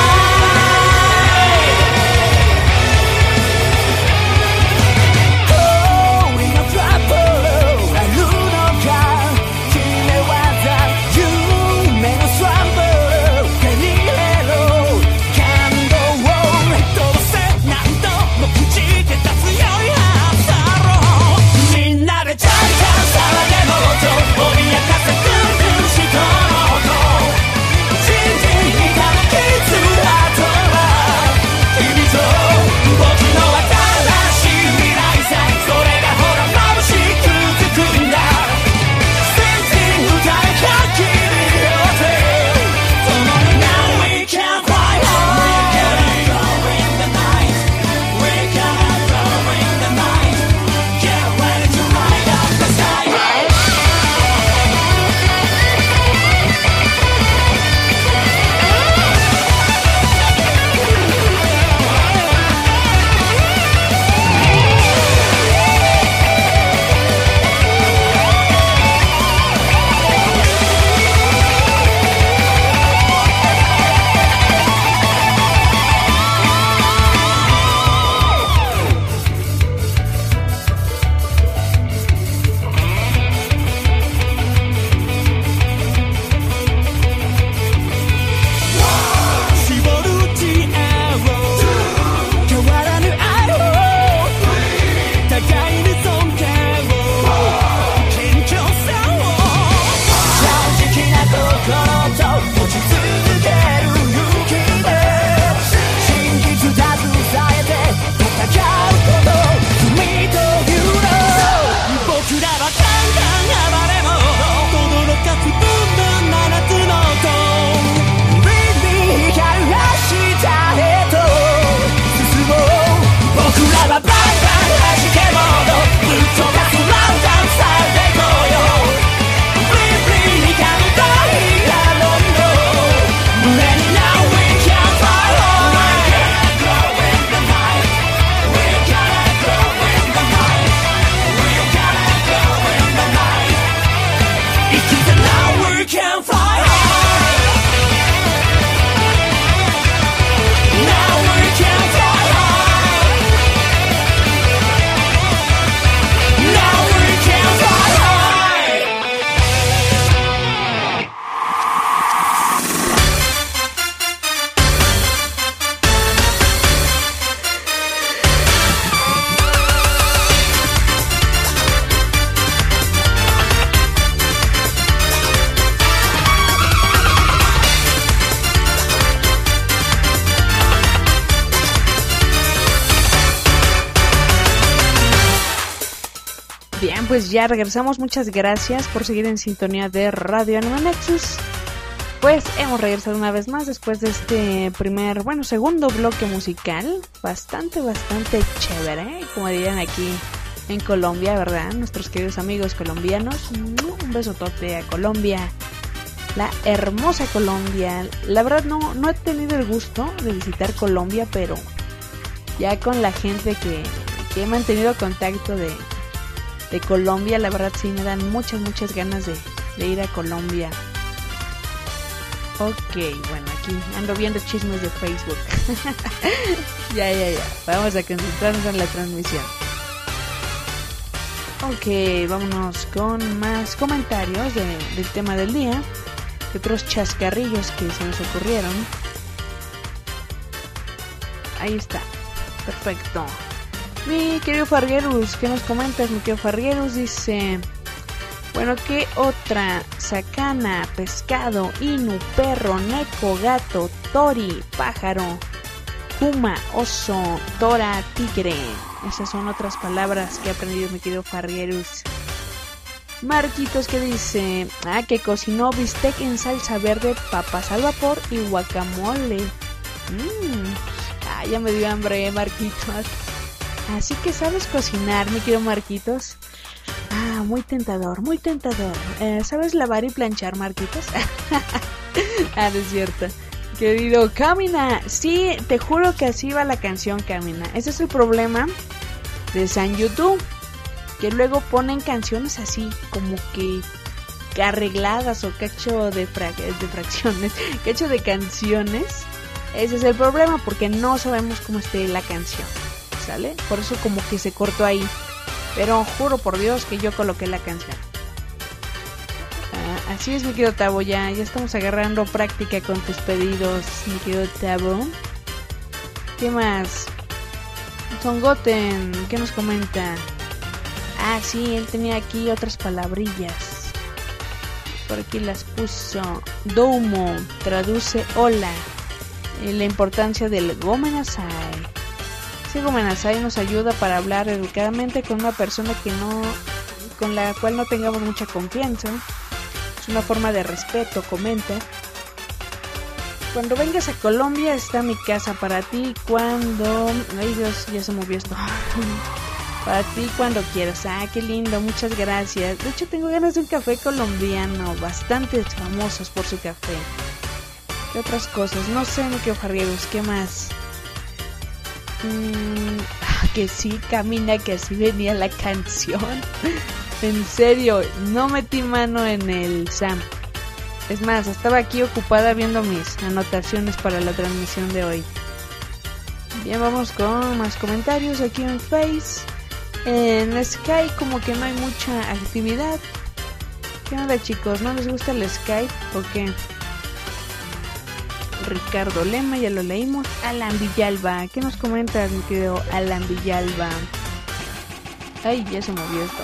Pues ya regresamos, muchas gracias por seguir en sintonía de Radio Anime Nexus. Pues hemos regresado una vez más después de este primer, bueno, segundo bloque musical. Bastante, bastante chévere, ¿eh? Como dirían aquí en Colombia, ¿verdad? Nuestros queridos amigos colombianos. Un besotote a Colombia, la hermosa Colombia. La verdad no, no he tenido el gusto de visitar Colombia, pero ya con la gente que, que he mantenido contacto de... de Colombia, la verdad sí me dan muchas, muchas ganas de, de ir a Colombia. Ok, bueno, aquí ando viendo chismes de Facebook. ya, ya, ya. Vamos a concentrarnos en la transmisión. Ok, vámonos con más comentarios de, del tema del día. De otros chascarrillos que se nos ocurrieron. Ahí está. Perfecto. Mi querido Farguerus, ¿qué nos comentas, mi querido Farguerus? Dice, bueno, ¿qué otra? Sacana, pescado, inu, perro, neko, gato, tori, pájaro, kuma, oso, tora, tigre. Esas son otras palabras que he aprendido, mi querido Farguerus. Marquitos, ¿qué dice? Ah, que cocinó bistec en salsa verde, papas al vapor y guacamole. Mmm, ah, ya me dio hambre, Marquitos. Así que sabes cocinar, mi querido Marquitos. Ah, muy tentador, muy tentador. Eh, ¿Sabes lavar y planchar, Marquitos? Ah, no es cierto. Querido Camina, sí, te juro que así va la canción, Camina. Ese es el problema de San YouTube, que luego ponen canciones así, como que arregladas o cacho de, fra de fracciones, cacho de canciones. Ese es el problema, porque no sabemos cómo esté la canción, ¿sale? Por eso como que se cortó ahí. Pero juro por Dios que yo coloqué la canción. Ah, así es, mi querido Tabo, ya, ya estamos agarrando práctica con tus pedidos, mi querido Tabo. ¿Qué más? Songoten, ¿qué nos comenta? Ah, sí, él tenía aquí otras palabrillas. Por aquí las puso. Doumo traduce hola. Eh, la importancia del gomenasai. Sí, gomenasai nos ayuda para hablar educadamente con una persona que no, con la cual no tengamos mucha confianza. Es una forma de respeto, comenta. Cuando vengas a Colombia está mi casa para ti cuando... Ay Dios, ya se movió esto. Para ti cuando quieras. Ah, qué lindo, muchas gracias. De hecho tengo ganas de un café colombiano, bastante famosos por su café. ¿Qué otras cosas? No sé, me quedo jarrieros, ¿qué más? Mm, ah, que sí, Camina, que así venía la canción. En serio, no metí mano en el Sam. Es más, estaba aquí ocupada viendo mis anotaciones para la transmisión de hoy. Bien, vamos con más comentarios aquí en Face. En Skype como que no hay mucha actividad. ¿Qué onda, chicos? ¿No les gusta el Skype o qué? Ricardo Lema, ya lo leímos. Alan Villalba, ¿qué nos comentas, mi querido Alan Villalba? Ay, ya se movió esto.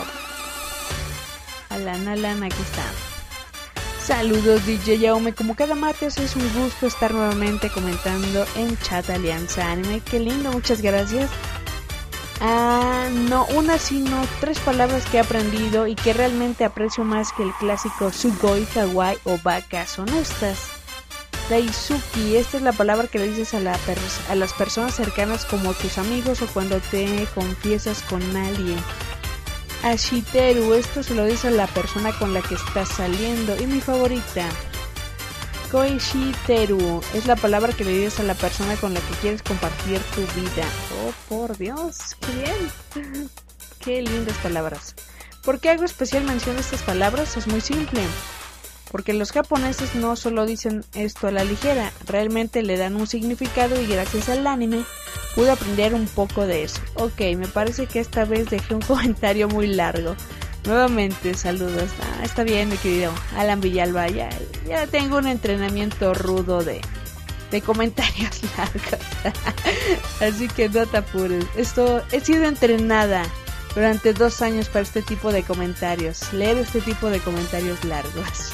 Alan, Alan, aquí está. Saludos, D J Yaume, como cada martes es un gusto estar nuevamente comentando en Chat Alianza Anime. Qué lindo, muchas gracias. Ah, no, una sino tres palabras que he aprendido y que realmente aprecio más que el clásico Sugoi, Kawaii o Baka son estas. Daisuki, esta es la palabra que le dices a, la a las personas cercanas como tus amigos o cuando te confiesas con alguien. Ashiteru, esto se lo dice a la persona con la que estás saliendo. Y mi favorita, Koishiteru, es la palabra que le dices a la persona con la que quieres compartir tu vida. Oh, por Dios, qué bien. Qué lindas palabras. ¿Por qué hago especial mención a estas palabras? Es muy simple. Porque los japoneses no solo dicen esto a la ligera, realmente le dan un significado y gracias al anime pude aprender un poco de eso. Ok, me parece que esta vez dejé un comentario muy largo. Nuevamente, saludos. Ah, está bien, mi querido Alan Villalba. Ya, ya tengo un entrenamiento rudo de, de comentarios largos. Así que no te apures. Esto, he sido entrenada durante dos años para este tipo de comentarios. Leer este tipo de comentarios largos.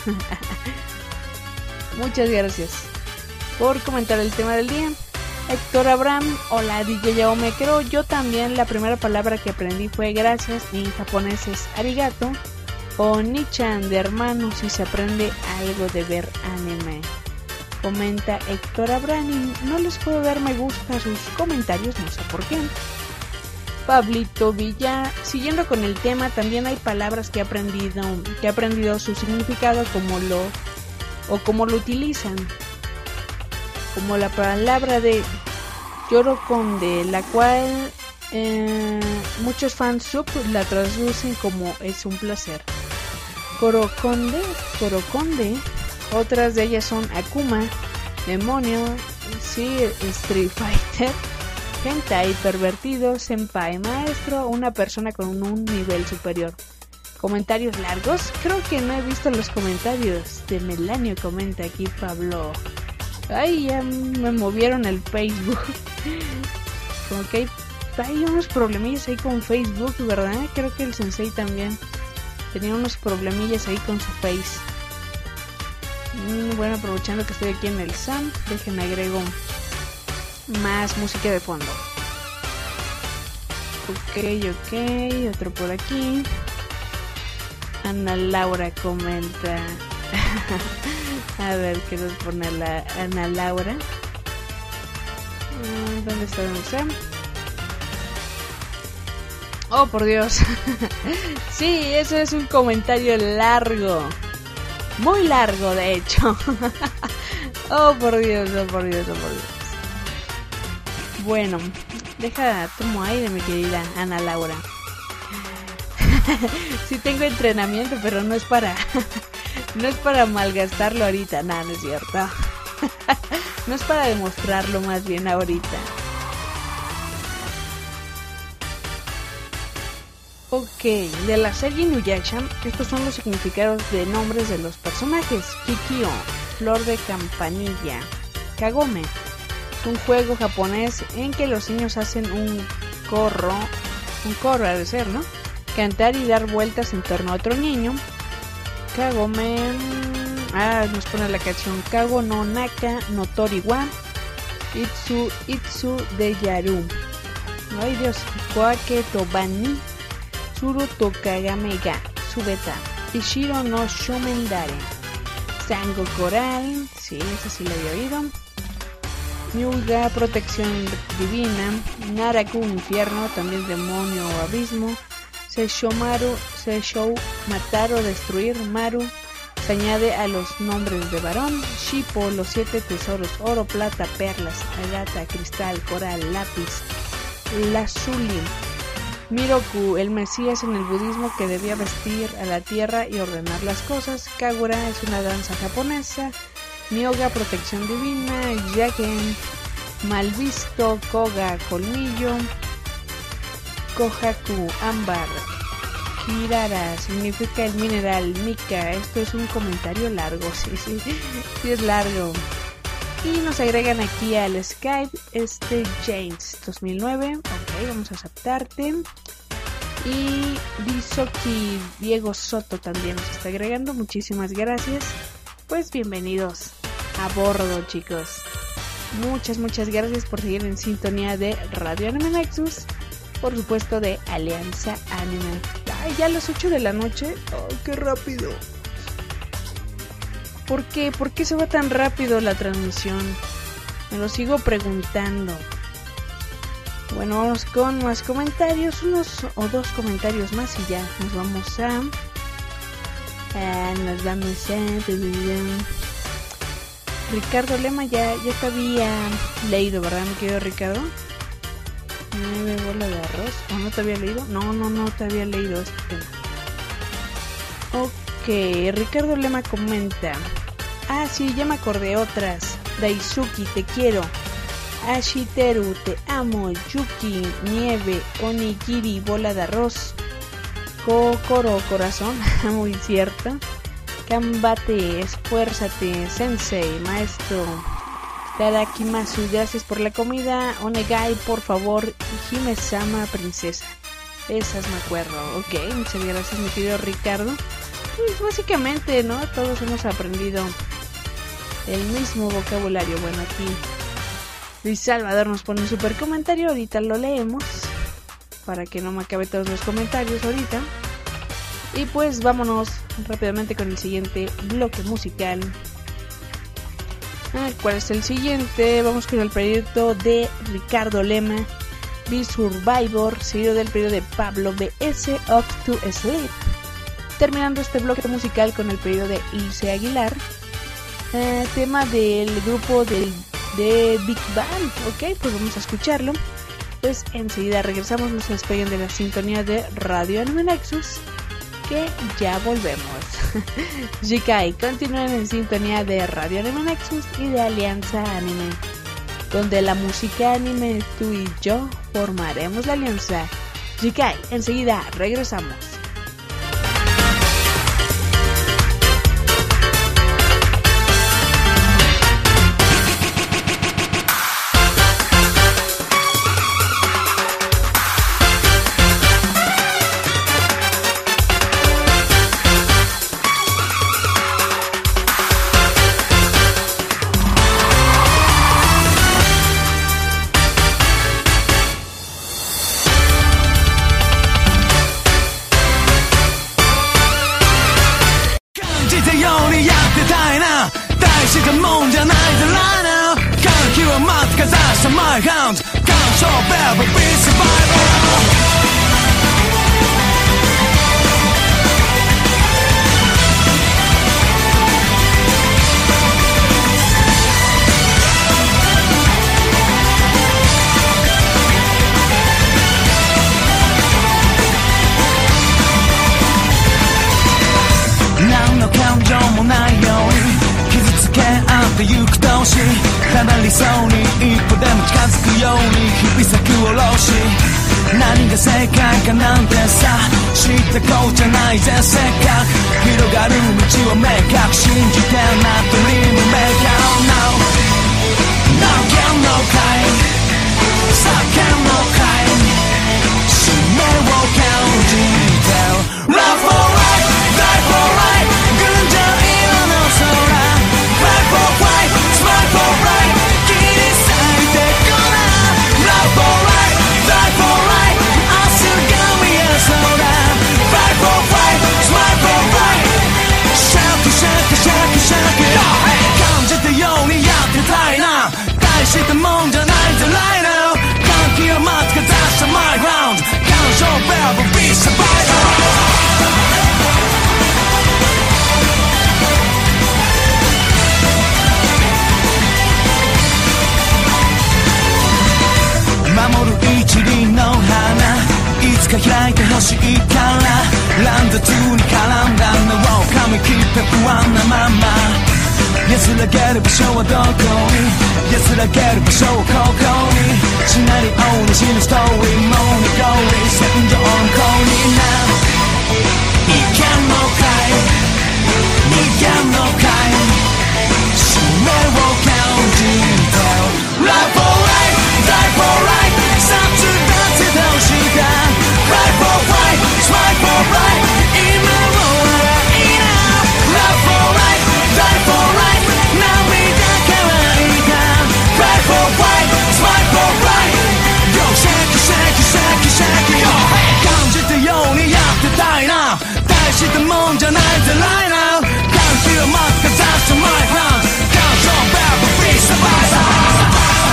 Muchas gracias por comentar el tema del día. Héctor Abraham, hola D J Yaume, creo yo también la primera palabra que aprendí fue gracias, y en japonés es arigato o nichan de hermanos si se aprende algo de ver anime. Comenta Héctor Abraham y no les puedo dar me gusta a sus comentarios, no sé por qué. Pablito Villa, siguiendo con el tema, también hay palabras que he aprendido, que he aprendido su significado como lo o cómo lo utilizan. Como la palabra de Yorokonde, la cual eh, muchos fans sub la traducen como es un placer. Korokonde, Korokonde, otras de ellas son Akuma, demonio, sí, Street Fighter, hentai, pervertido, senpai, maestro, una persona con un nivel superior. Comentarios largos, creo que no he visto los comentarios de Melanio, comenta aquí Pablo. Ay, ya me movieron el Facebook. Como que hay, hay unos problemillas ahí con Facebook, ¿verdad? Creo que el Sensei también tenía unos problemillas ahí con su Face. Y bueno, aprovechando que estoy aquí en el Sam, déjenme agrego más música de fondo. Ok, ok, otro por aquí. Ana Laura comenta. A ver, quiero ponerla Ana Laura. ¿Dónde está? ¿Dónde está? Oh, por Dios. Sí, eso es un comentario largo. Muy largo, de hecho. Oh, por Dios, oh, por Dios, oh, por Dios. Bueno, deja, tomo aire, mi querida Ana Laura. Sí tengo entrenamiento, pero no es para... no es para malgastarlo ahorita, nada, no es cierto. No es para demostrarlo más bien ahorita. Ok, de la serie Inuyasha, estos son los significados de nombres de los personajes. Kikyo, flor de campanilla. Kagome, es un juego japonés en que los niños hacen un corro, un corro ha de ser, ¿no? Cantar y dar vueltas en torno a otro niño. Kagome, ah, nos pone la canción Kago no Naka no Toriwa, Itsu Itsu de Yaru. Ay Dios, Koake Tobani. Tsuru Tokagame ga Subeta, Ishiro no Shomendare, Sango Coral, sí, esa sí la había oído. Myuga, protección divina. Naraku, infierno, también demonio o abismo. Seishomaru, Seishou, matar o destruir. Maru, se añade a los nombres de varón. Shippo, los siete tesoros, oro, plata, perlas, agata, cristal, coral, lápiz. Lazuli. Miroku, el Mesías en el budismo que debía vestir a la tierra y ordenar las cosas. Kagura es una danza japonesa. Myoga, protección divina. Yagen, mal visto. Koga, colmillo. Kohaku, ámbar. Kirara, significa el mineral. Mika, esto es un comentario largo, sí, sí, sí es largo. Y nos agregan aquí al Skype este James dos mil nueve. Ok, vamos a aceptarte. Y Bisoki Diego Soto también nos está agregando. Muchísimas gracias. Pues bienvenidos a bordo, chicos. Muchas, muchas gracias por seguir en sintonía de Radio Anime Nexus. Por supuesto de Alianza Anime. Ay, ya a las ocho de la noche. Oh, qué rápido. ¿Por qué? ¿Por qué se va tan rápido la transmisión? Me lo sigo preguntando. Bueno, vamos con más comentarios. Unos o dos comentarios más y ya nos vamos a... Ah, nos vamos a... Ricardo Lema ya, ya te había leído, ¿verdad, mi querido Ricardo? Nueve bolas de arroz. ¿O no te había leído? No, no, no te había leído este tema. Ok, Ricardo Lema comenta. Ah, sí, ya me acordé otras. Daisuki, te quiero. Ashiteru, te amo. Yuki, nieve. Onigiri, bola de arroz. Kokoro, corazón. Muy cierto. Kambate, esfuérzate. Sensei, maestro. Tadakimasu, gracias por la comida. Onegai, por favor. Hime-sama, princesa. Esas me acuerdo. Ok, muchas gracias, mi querido Ricardo. Pues básicamente, ¿no? Todos hemos aprendido el mismo vocabulario. Bueno, aquí Luis Salvador nos pone un super comentario. Ahorita lo leemos para que no me acabe todos los comentarios ahorita. Y pues vámonos rápidamente con el siguiente bloque musical. Ah, ¿cuál es el siguiente? Vamos con el pedido de Ricardo Lema, Be Survivor, seguido del pedido de Pablo B S, Up to Sleep. Terminando este bloque musical con el pedido de Ilse Aguilar, eh, tema del grupo del, de Big Bang. Ok, pues vamos a escucharlo. Pues enseguida regresamos, nos despeguen de la sintonía de Radio Anime Nexus, que ya volvemos. Jikai, continúen en sintonía de Radio Anime Nexus y de Alianza Anime, donde la música anime, tú y yo formaremos la alianza. Jikai, enseguida regresamos. 「 てゆく同士離れそうに一歩でも近づくように日々咲く下ろし何が正解かなんてさ知ってこうじゃないぜせっかく広がる道を明確信じてなドリームメーカー No No can no kind さあ can no kind 使命を感じて Love for life Die for life 群青色の空 Cry for fight Smile for right 切り裂いてこな Love for life Die for life 明日が見えそうだ Cry for fight Smile for right シャクシャクシャクシャク感じたようにやってたいな大したもんじゃないぜ Right now 歓喜を待つか出した My ground 感傷 Bravo Be survivor守る一輪の花いつか開いてほしいからランドツーに絡んだのを噛み切って不安なまま安らげる場所はどこに安らげる場所はここにシナリオに死ぬストーリーもにゴーリ戦場のコーニーないけんのかい逃げんのかい使命を感じて Love for life Die for life 殺伐とした Cry for fight Smile for right 今も笑いな Love for life Die for life 涙乾いた Cry for fight Smile for right Yo shake shake shake shake yo 感じたようにやってたいな大したもんじゃないぜ Right now 歓喜を待つかざした My ground 感情 Baby Be survivor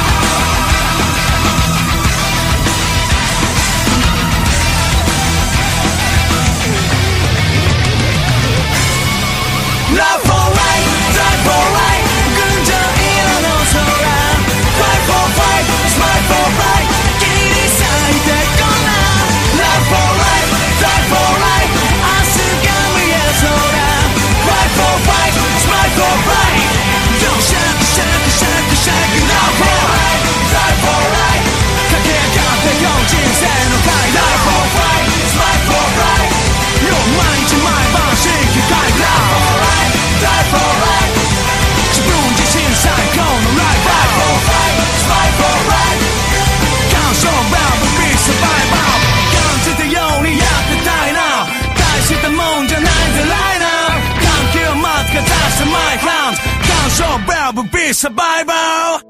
Love for life, die for life 群青色の空 Cry for fight, smile for right 切り裂いてこな Love for life, die for life 明日が見えそうだ Cry for fight, smile for right Yo shake shake shake shake Love for life, die for life 駆け上がってよ人生の階段 Life for fight, smile for right Yo 毎日毎晩新規開拓Die for life 自分自身最高のライフ Die for fight Smile for right 感傷 Baby Be survivor 感じたようにやってたいな大したもんじゃないぜ Right now 歓喜を待つかざした My ground 感傷 Baby Be survivor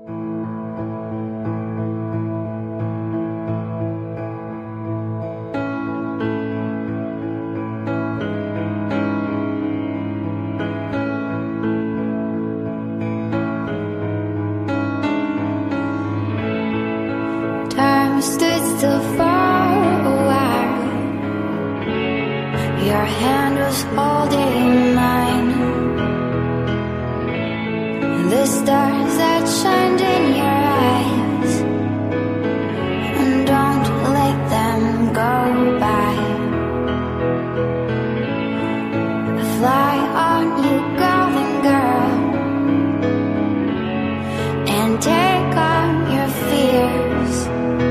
Stood still for a while. Your hand was holding mine. The stars that shined in your eyes, and don't let them go by. Fly on, you golden girl, and take on your fears.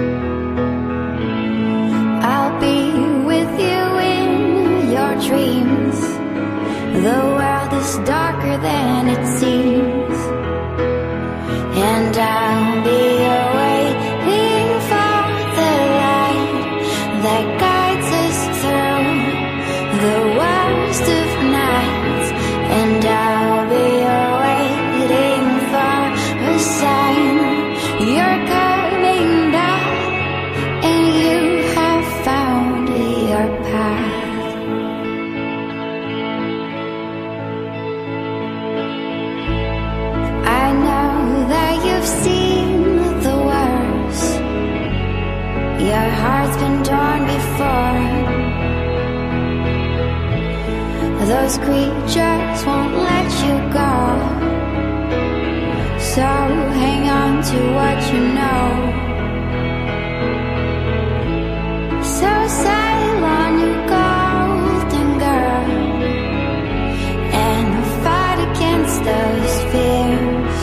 I'll be with you in your dreams. The world is darker than it seems, and I'll be waiting for the light that guides us through the worst of nights, and I'll be waiting for a sign you're coming back and you have found your path. I know that you've seen the worst. Your heart's been torn before. Those creatures won't let you go, so hang on to what you know. So sail on, you golden girl, and fight against those fears.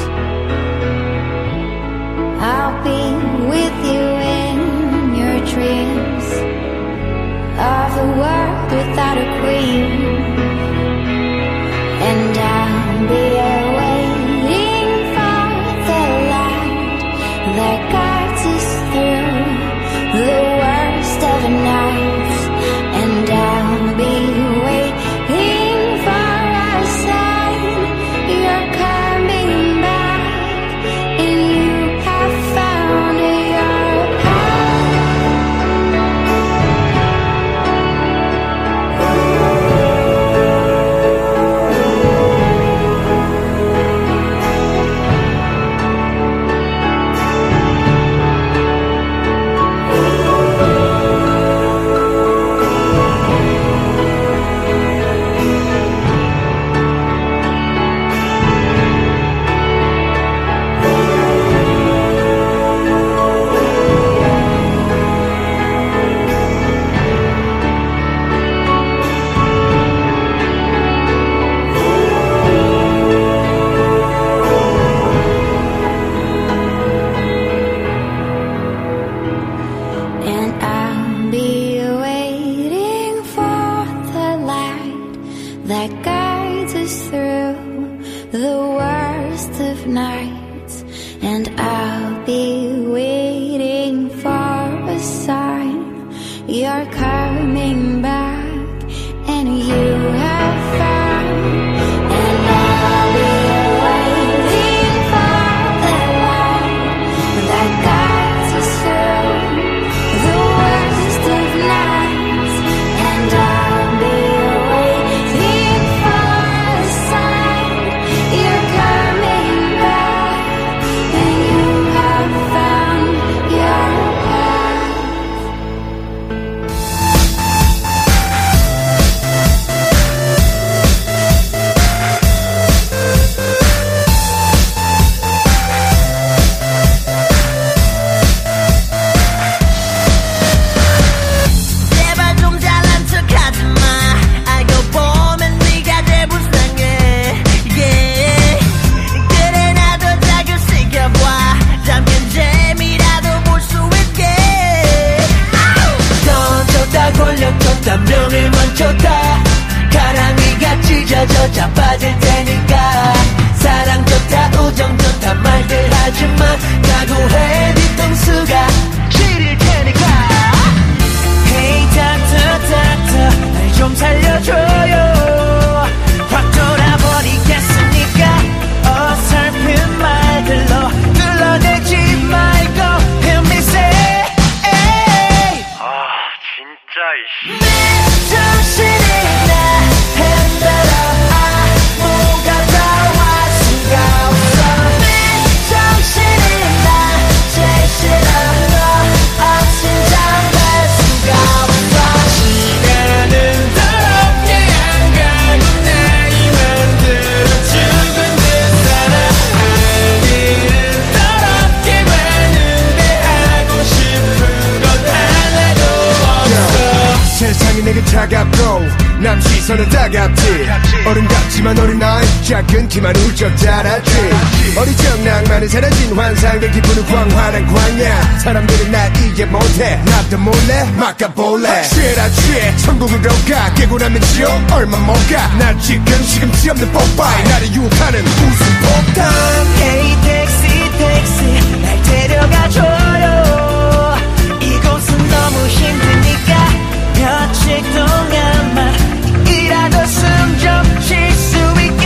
without a queen. And I'll be waiting for the light that guides us through the worst of nights. And I'll be waiting for a sign you're coming back, and you have found your path. And I'll be waiting for the light that guides us through the worst of nights. And I'll be waiting for a sign you're coming back, and you have found. And I'll be waiting for the light that guides us through the worst of nights. And I'll be waiting for a sign you're coming back, and you have found your path. 제발 좀 잘난 척하지 마. 알고 보면 네가 제일 불쌍해. Yeah. 그래 나도 자극 시켜봐. 잠깐 재미라도 볼 수 있게. 더 좋다 권력 좋다 명예만 좋다. 가랑이가 찢어져 자빠질 테니까. 사랑 좋다 우정 좋다 말들 하지마. 각오해 뒤통수가 지릴 테니까. Hey doctor doctor 날 좀 살려줘요. 확 돌아버리겠으니까 어설픈 말들로 끌어내지 말고 Hear me say 아 진짜 이씨. 내 정신이 나 흔들어. 아무것도 할 수가 없어. 내 정신이 나 제일 싫어. 너 없인 잠들 수가 없어. 시간은 더럽게 안 가고 나이 만들어 죽은 듯 살아. 할 일은 더럽게 많은데 하고 싶은 건 하나도 없어. 세상이 내게 차갑고 남 시선은 따갑지. 어른 같지만 어린아이 작은 키만 훌쩍 자랐지. 어리적 낭만은 사라진 환상들 기분은 광활한 광야. 사람들은 날 이해 못해. 나도 몰래 막아볼래. 취해라 취해 천국으로 가. 깨고 나면 지옥 얼마 못 가. 난 지금 시금치 없는 뽀빠이 나를 유혹하는 웃음 폭탄. Hey 택시 택시 날 데려가줘요. 이곳은 너무 힘드니까 며칠 동안만 이라도 숨 좀 쉴 수 있게.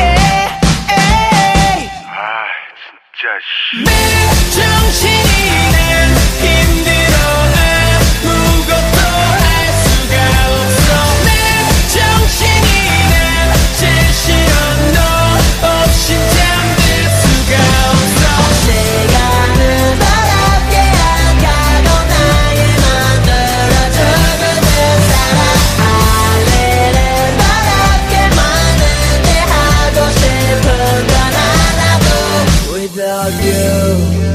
아 진짜 씨. 내 정신이 난 힘들어. 아무것도 할 수가 없어. 내 정신이 난 제일 싫어. 너 없인 잠들 수가 없어. 시간은 더럽게 안 가고 나의 만들어 죽은 듯 살아. 할 일은 더럽게 많은데 하고 싶은 건 하나도 Without you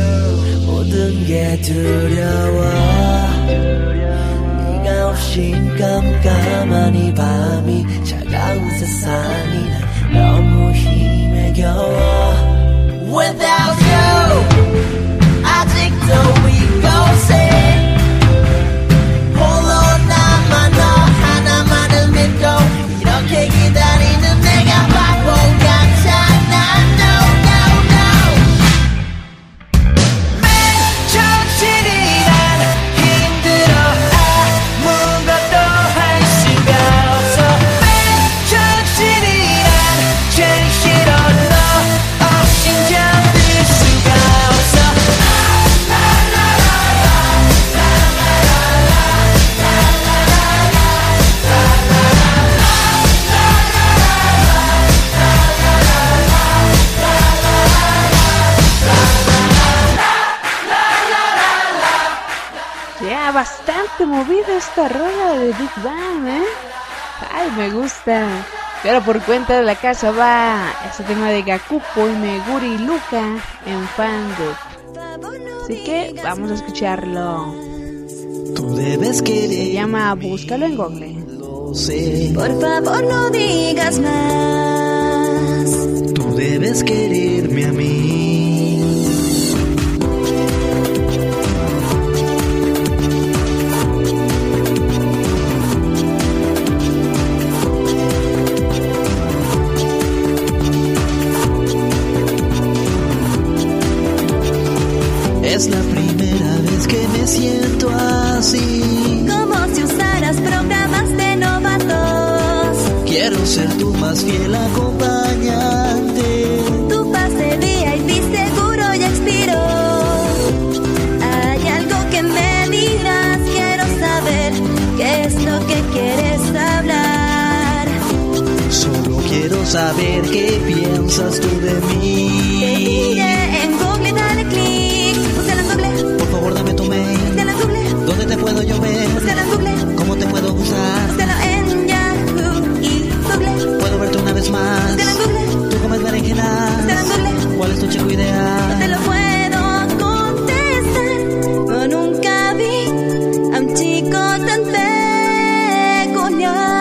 bastante movida esta rola de Big Bang, ¿eh? Ay, me gusta. Y ahora por cuenta de la casa va ese tema de Gakupo y Meguri Luka en Fangroup. Así que vamos a escucharlo. Tú debes querer. Se llama Búscalo en Google. Lo sé. Por favor no digas más. Tú debes quererme a mí. Es la primera vez que me siento así, Como si usaras programas de novatos. quiero ser tu más fiel acompañante. Tu pase V I P seguro ya expiró. Hay algo que me dirás, quiero saber qué es lo que quieres hablar. Solo quiero saber qué piensas tú de Te mí. diré en Google, dale clic. Búscalo en Google, Por favor dame tu mail. búscalo en Google, ¿Dónde te puedo yo ver? búscalo en Google, ¿Cómo te puedo usar? búscalo en Yahoo y Google, ¿Puedo verte una vez más? búscalo en Google, ¿Tú comes berenjenas? búscalo en Google. ¿Cuál es tu chico No te ideal? lo puedo contestar. Yo nunca vi a un chico tan peculiar.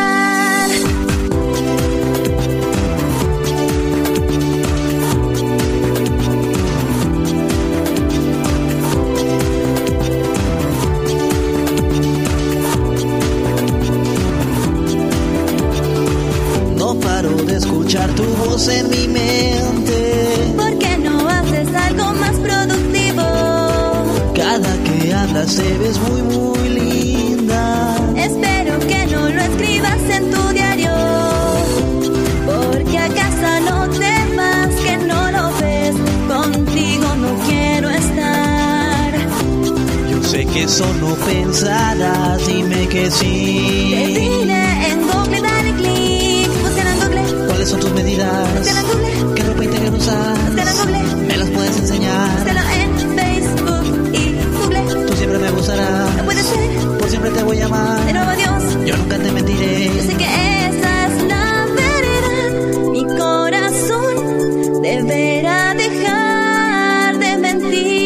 No paro de escuchar tu voz en mi mente. ¿Por qué no haces algo más productivo? Cada que hablas te ves muy muy linda. Espero que no lo escribas en tu diario. Porque a casa no te vas, que no lo ves. Contigo no quiero estar. Yo sé que eso no pensarás, dime que Te sí. diré en Google, dale clic. Búscalo en Google, ¿Cuáles son tus medidas? búscalo en Google, ¿Qué ropa interior usas? búscalo en Google, ¿Me las puedes enseñar? búscalo en Facebook y Google. Tú siempre me gustarás. No puede ser, Por siempre te voy a amar. de nuevo Dios. Yo nunca te mentiré. Yo sé que esa es la verdad. Mi corazón deberá dejar de mentir.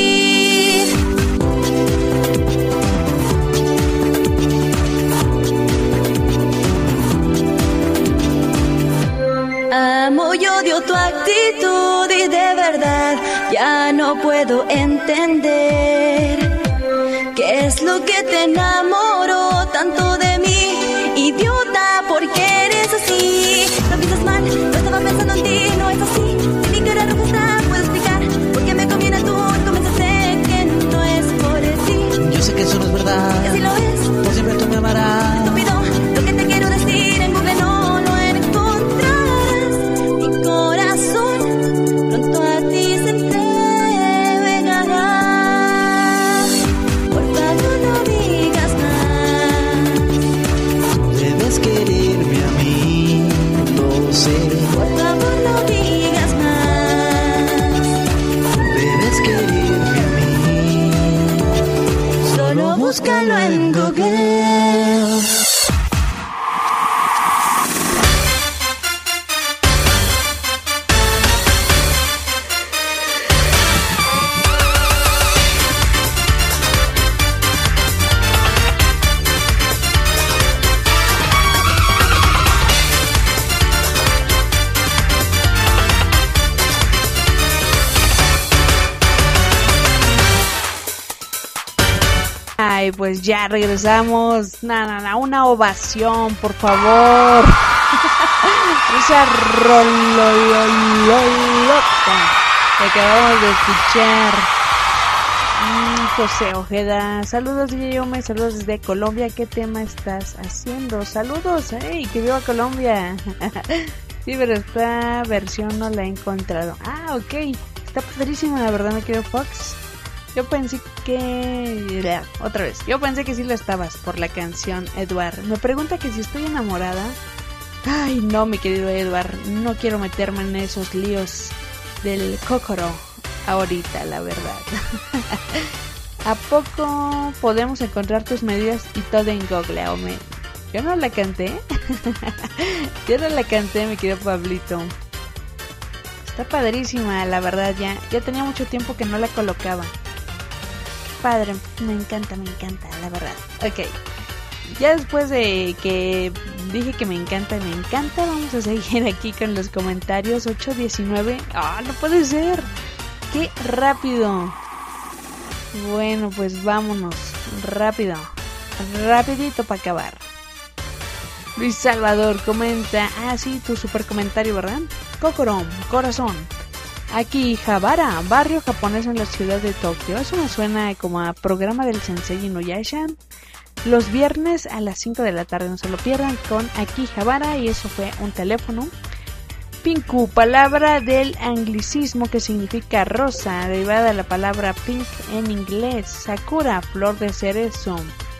Amo y odio tu actitud y de verdad ya no puedo entender qué es lo que te enamoró tanto de mí. Idiota, ¿por qué eres así? No piensas mal, no estaba pensando en ti, no es así. Si mi cara roja está, puedo explicar por qué me conviene tú. Comenzaste que no es por ti, Yo sé que eso no es que verdad. si lo es. Por siempre tú me amarás. Estúpido, lo que te quiero decir en Google no lo encontrarás. Mi corazón pronto a ti se entregará. Por favor no digas más. Debes quererme a mí, lo sé. Por favor no digas más. Debes quererme a mí. Solo búscalo en Google. Ay, pues ya regresamos. Na, na, na, una ovación, por favor. Esa rolololota que acabamos de escuchar. Mm, José Ojeda, saludos D J Ome, saludos desde Colombia. ¿Qué tema estás haciendo? Saludos, hey, que viva Colombia. Sí, pero esta versión no la he encontrado. Ah, ok, está padrísima, la verdad, me querido Fox. Yo pensé que... Otra vez. Yo pensé que sí lo estabas por la canción, Edward. Me pregunta que si estoy enamorada. Ay, no, mi querido Edward. No quiero meterme en esos líos del Kokoro ahorita, la verdad. ¿A poco podemos encontrar tus medidas y todo en Google? Oh, me... Yo no la canté. Yo no la canté, mi querido Pablito. Está padrísima, la verdad. Ya, ya tenía mucho tiempo que no la colocaba. Qué padre, me encanta, me encanta, la verdad. Ok. Ya después de que dije que me encanta, me encanta, vamos a seguir aquí con los comentarios. ocho diecinueve. ¡Ah, oh, no puede ser! ¡Qué rápido! Bueno, pues vámonos. Rápido. Rapidito para acabar. Luis Salvador comenta. Ah, sí, tu super comentario, ¿verdad? Kokoro, corazón. Akihabara, barrio japonés en la ciudad de Tokio. Eso me suena como a programa del Sensei Inuyasha. Los viernes a las cinco de la tarde, no se lo pierdan, con Akihabara, y eso fue un teléfono. Pinku, palabra del anglicismo que significa rosa, derivada de la palabra pink en inglés. Sakura, flor de cerezo.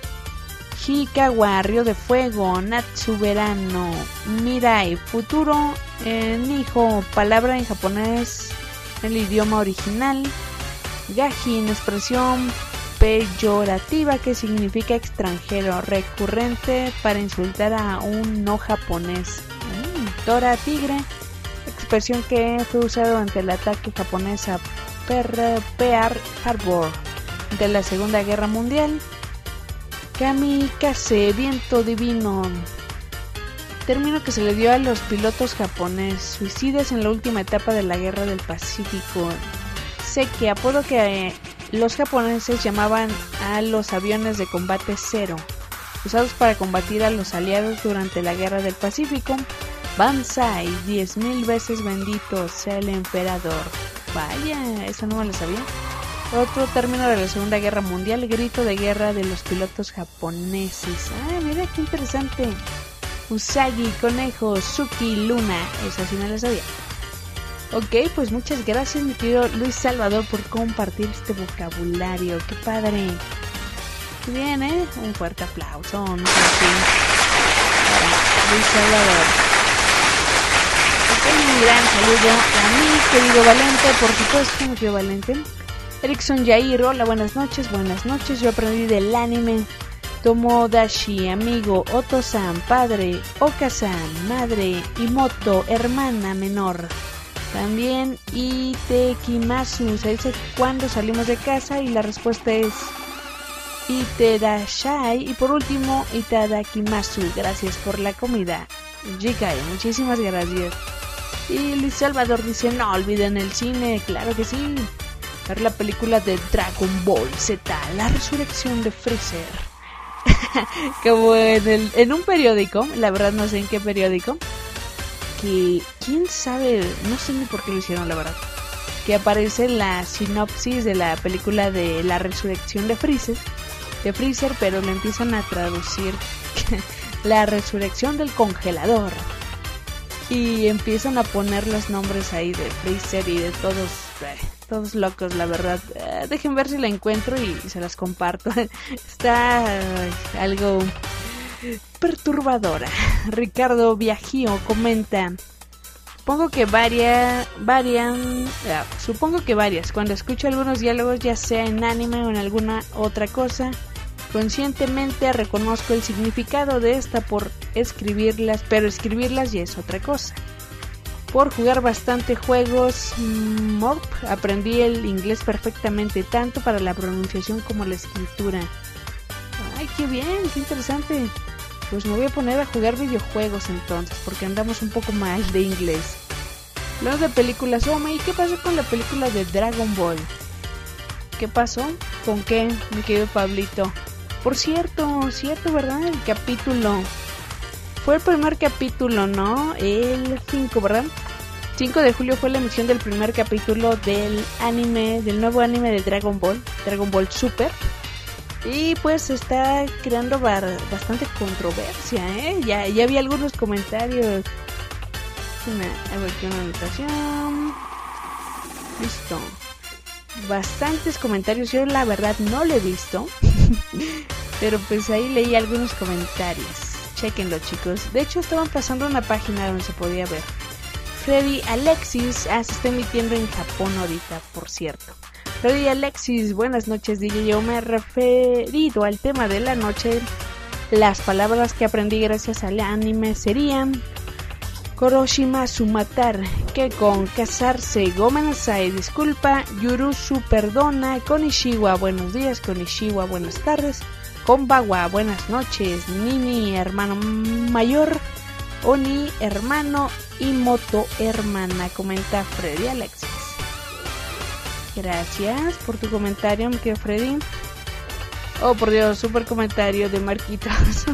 Hikawa, río de fuego. Natsu, verano. Mirai, futuro. Eh, Nijo, palabra en japonés, el idioma original. Gajin, expresión peyorativa que significa extranjero, recurrente para insultar a un no japonés. Mm, Tora, tigre, expresión que fue usada durante el ataque japonés a Pearl Harbor de la Segunda Guerra Mundial. Kamikaze, viento divino, término que se le dio a los pilotos japoneses suicidas en la última etapa de la Guerra del Pacífico. Seki, apodo que eh, los japoneses llamaban a los aviones de combate cero, usados para combatir a los aliados durante la Guerra del Pacífico. Banzai, diez mil veces bendito sea el emperador. Vaya, eso no me lo sabía. Otro término de la Segunda Guerra Mundial, grito de guerra de los pilotos japoneses. Ah, mira qué interesante. Usagi, conejo. Suki, luna. Esa sí no la sabía. Ok, pues muchas gracias, mi querido Luis Salvador, por compartir este vocabulario. Qué padre. Qué bien, ¿eh? Un fuerte aplauso. No sé si... para Luis Salvador. Ok, un gran saludo a mi querido Valente, por supuesto, mi querido Valente. Erickson Jair, hola, buenas noches, buenas noches. Yo aprendí del anime. Tomodachi, amigo. Oto-san, padre. Oka-san, madre. Imoto, hermana menor. También Itekimasu, se dice cuando salimos de casa, y la respuesta es Iterashai. Y por último, Itadakimasu, gracias por la comida. Jikai, muchísimas gracias. Y Luis Salvador dice, no olviden el cine, claro que sí. Ver la película de Dragon Ball Z, la resurrección de Freezer. Como en, el, en un periódico, la verdad no sé en qué periódico, que quién sabe, no sé ni por qué lo hicieron, la verdad, que aparece la sinopsis de la película de la resurrección de Freezer, de Freezer, pero lo empiezan a traducir la resurrección del congelador, y empiezan a poner los nombres ahí de Freezer y de todos, eh, todos locos, la verdad. Eh, dejen ver si la encuentro y, y se las comparto. Está eh, algo perturbadora. Ricardo Viajío comenta, supongo que varias, varian, eh, supongo que varias, cuando escucho algunos diálogos, ya sea en anime o en alguna otra cosa, conscientemente reconozco el significado de esta por escribirlas, pero escribirlas ya es otra cosa. Por jugar bastante juegos M O R P, aprendí el inglés perfectamente, tanto para la pronunciación como la escritura. Ay, qué bien, qué interesante. Pues me voy a poner a jugar videojuegos entonces, porque andamos un poco mal de inglés. Luego de películas, oh, ¿y qué pasó con la película de Dragon Ball? ¿Qué pasó? ¿Con qué, mi querido Pablito? Por cierto, cierto, ¿verdad? El capítulo. Fue el primer capítulo, ¿no? El cinco, ¿verdad? cinco de julio fue la emisión del primer capítulo del anime, del nuevo anime de Dragon Ball, Dragon Ball Super. Y pues está creando bar- bastante controversia, ¿eh? Ya, ya vi algunos comentarios. Una, hago aquí una anotación. Listo. Bastantes comentarios. Yo la verdad no lo he visto. Pero pues ahí leí algunos comentarios. Chequenlo, chicos. De hecho estaban pasando una página donde se podía ver. Freddy Alexis, ah, se está emitiendo en Japón ahorita, por cierto. Freddy Alexis, buenas noches D J. Yo me he referido al tema de la noche. Las palabras que aprendí gracias al anime serían Koroshimasu matar, que con casarse, Gomenasai disculpa, Yurusu perdona, Konishiwa buenos días, Konishiwa buenas tardes, Konbawa buenas noches, Nini hermano mayor, Oni hermano y Moto hermana, comenta Freddy Alexis. Gracias por tu comentario, mi querido Freddy. Oh, por Dios, super comentario de Marquitos.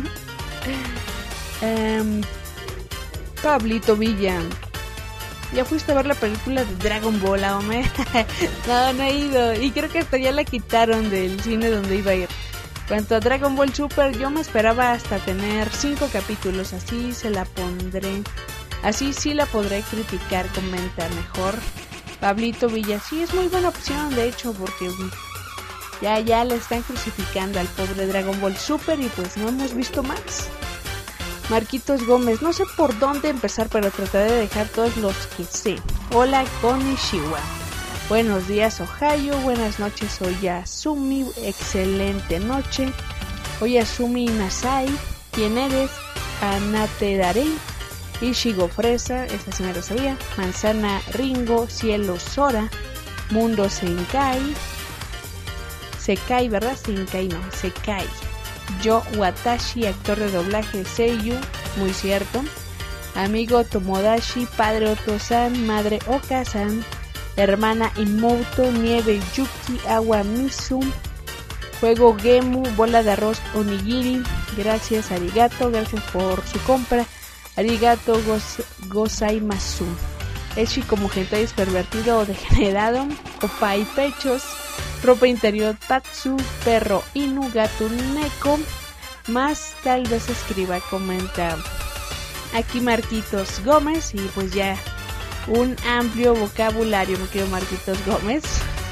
um, Pablito Villa. ¿Ya fuiste a ver la película de Dragon Ball, hombre? No, no he ido. Y creo que hasta ya la quitaron del cine donde iba a ir. Cuanto a Dragon Ball Super, yo me esperaba hasta tener cinco capítulos. Así se la pondré. Así sí la podré criticar, comenta mejor Pablito Villa. Sí, es muy buena opción, de hecho, porque ya, ya le están crucificando al pobre Dragon Ball Super y pues no hemos visto más. Marquitos Gómez, no sé por dónde empezar, pero trataré de dejar todos los que sé. Hola, Konishiwa. Buenos días, Ohio. Buenas noches, Oyasumi. Excelente noche. Oyasumi Nasai. ¿Quién eres? Anate Darei. Ishigo Fresa, esa sí me lo sabía. Manzana Ringo. Cielo Sora. Mundo Senkai. Sekai, ¿verdad? Senkai no, Sekai. Yo Watashi, actor de doblaje Seiyu, muy cierto. Amigo Tomodachi, padre Oto-san, madre Oka-san, hermana Imoto, nieve Yuki, agua Misu, juego Gemu, bola de arroz Onigiri. Gracias Arigato, gracias por su compra. Arigato gos, gozaimasu. Echi como hentai es pervertido o degenerado. Copa y pechos. Ropa interior Tatsu, perro Inu, gato Neko, más tal vez escriba, comenta aquí Marquitos Gómez. Y pues ya un amplio vocabulario, me quedo Marquitos Gómez.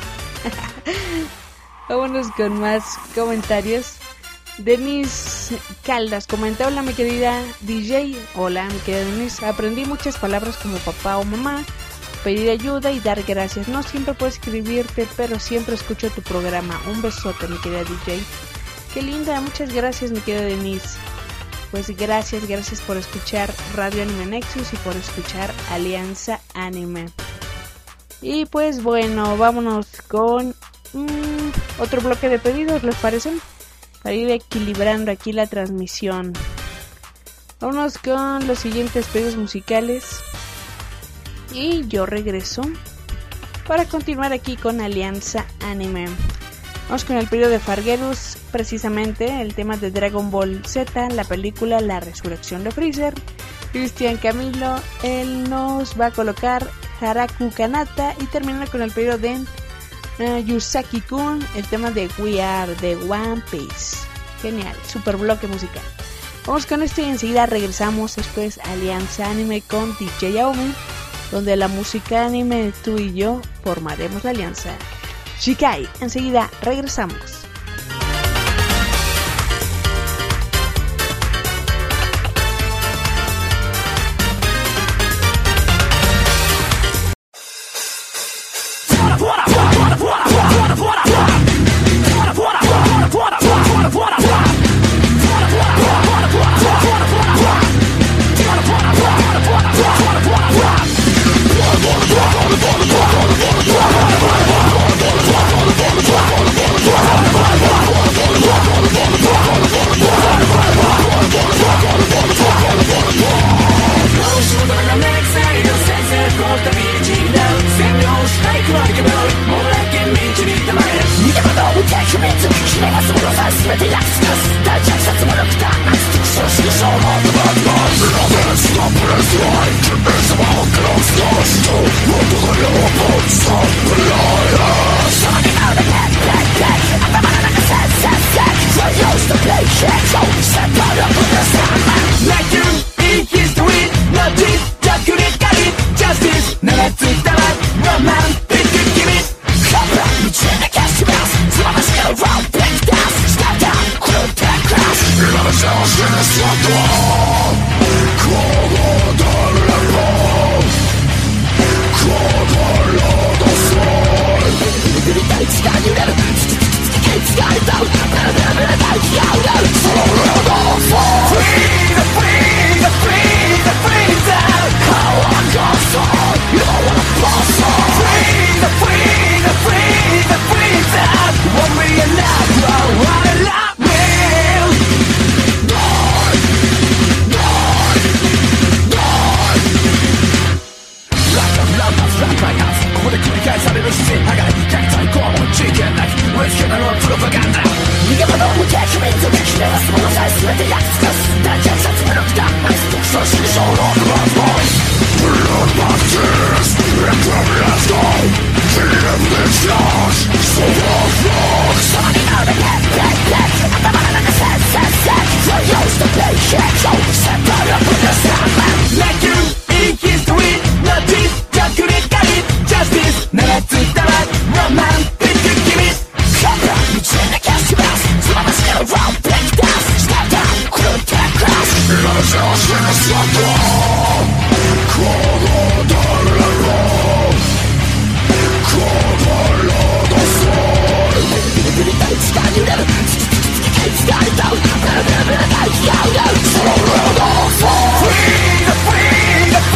Vámonos con más comentarios. Denise Caldas comenta: hola mi querida D J, hola mi querida Denise, aprendí muchas palabras como papá o mamá, pedir ayuda y dar gracias. No siempre puedo escribirte, pero siempre escucho tu programa. Un besote, mi querida D J. Qué linda, muchas gracias, mi querida Denise. Pues gracias, gracias por escuchar Radio Anime Nexus y por escuchar Alianza Anime. Y pues bueno, vámonos con mmm, otro bloque de pedidos, ¿les parece? Para ir equilibrando aquí la transmisión. Vámonos con los siguientes pedidos musicales. Y yo regreso para continuar aquí con Alianza Anime. Vamos con el pedido de Fargerus, precisamente el tema de Dragon Ball Z, la película La Resurrección de Freezer. Cristian Camilo, él nos va a colocar Haraku Kanata y terminar con el pedido de uh, Yusaki Kun, el tema de We Are de One Piece. Genial, super bloque musical. Vamos con esto y enseguida regresamos. Esto es Alianza Anime con D J Aomi, donde la música anime, tú y yo formaremos la alianza. Shikai, enseguida regresamos. It's される自然破壊虐待拷問事件なき植え付けたのはプロパガンダ逃げ惑う無敵民族ひれますものさえ全て焼き尽くす大虐殺無力だアイス特殊主義者ロードバーズボーイズブルーバッチスレッドレッツゴーキーレムレッツゴーソファーフローそのになるペッペッペッ頭の中セッセッセッフライオーストペイシェッショーセットアップのサーマン Like you in history not this 逆に狩り Justice ならつったらロマンティック君カブラ夢中なキャッシュバスつまましのローブレイクダンススタータークルーテックラス今の調子のスワットこの誰だろうこのロードストーリービリビリビリ大地が揺れるつきつきつきつきつきがいたうベルベルベル大気が揺れるそのロードフォー Free the free the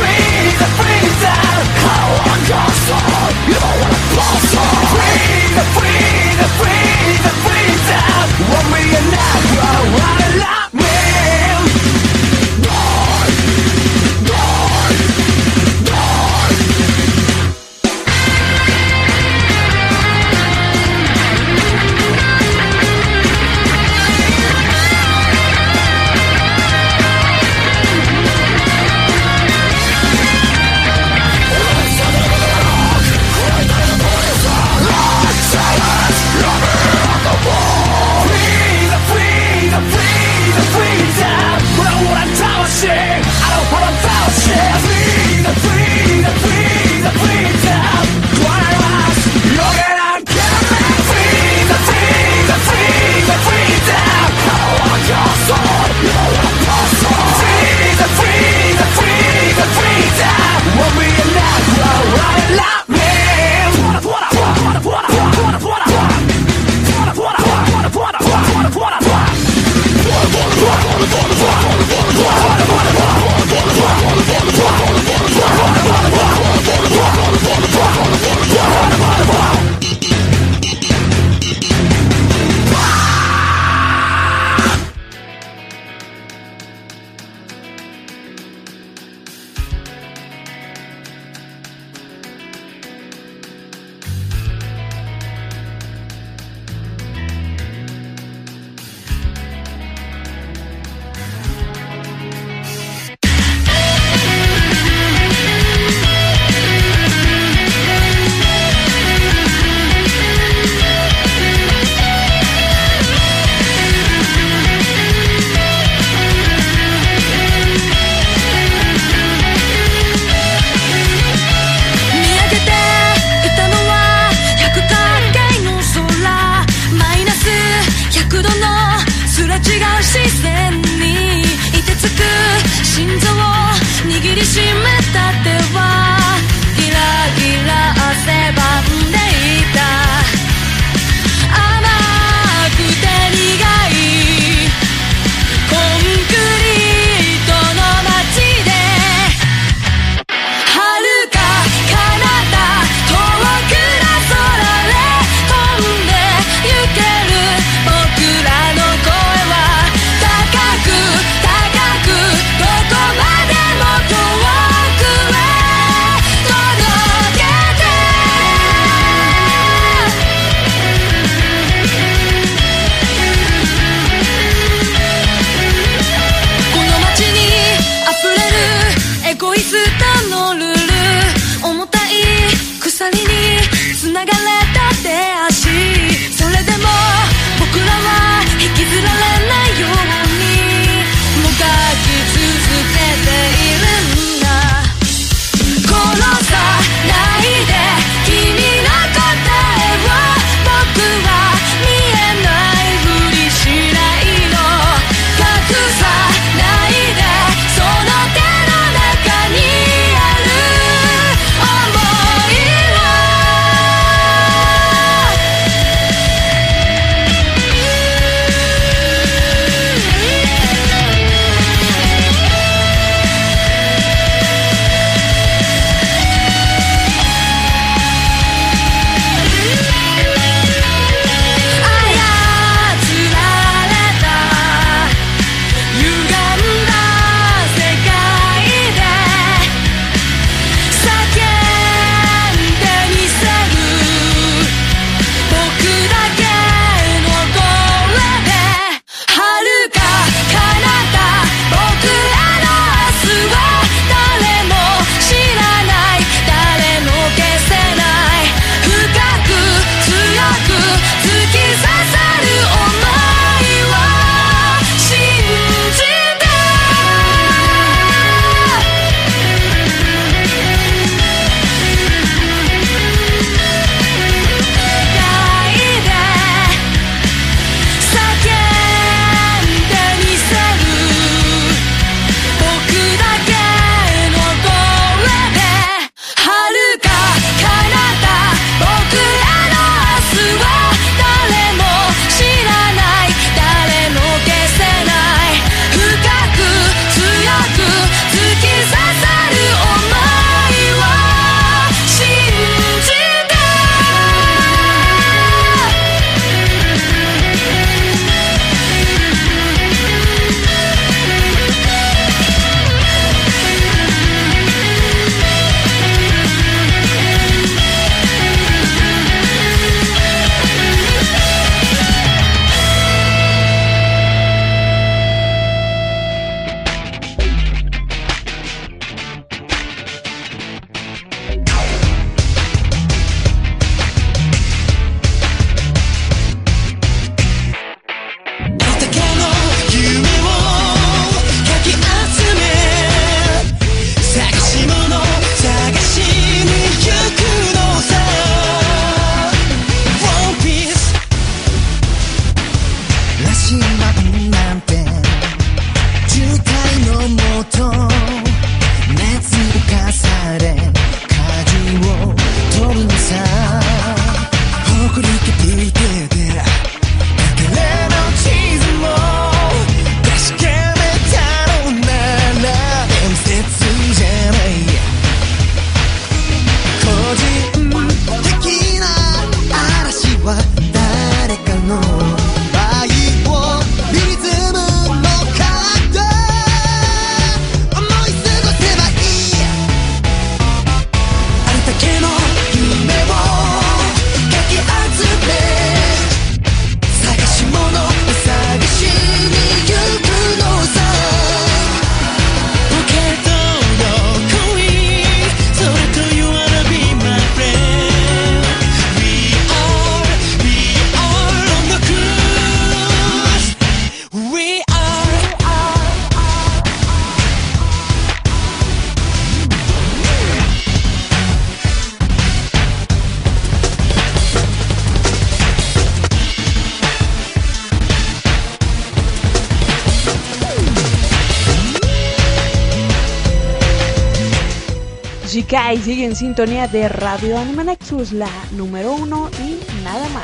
Shikai sigue en sintonía de Radio Anime Nexus, la número uno y nada más.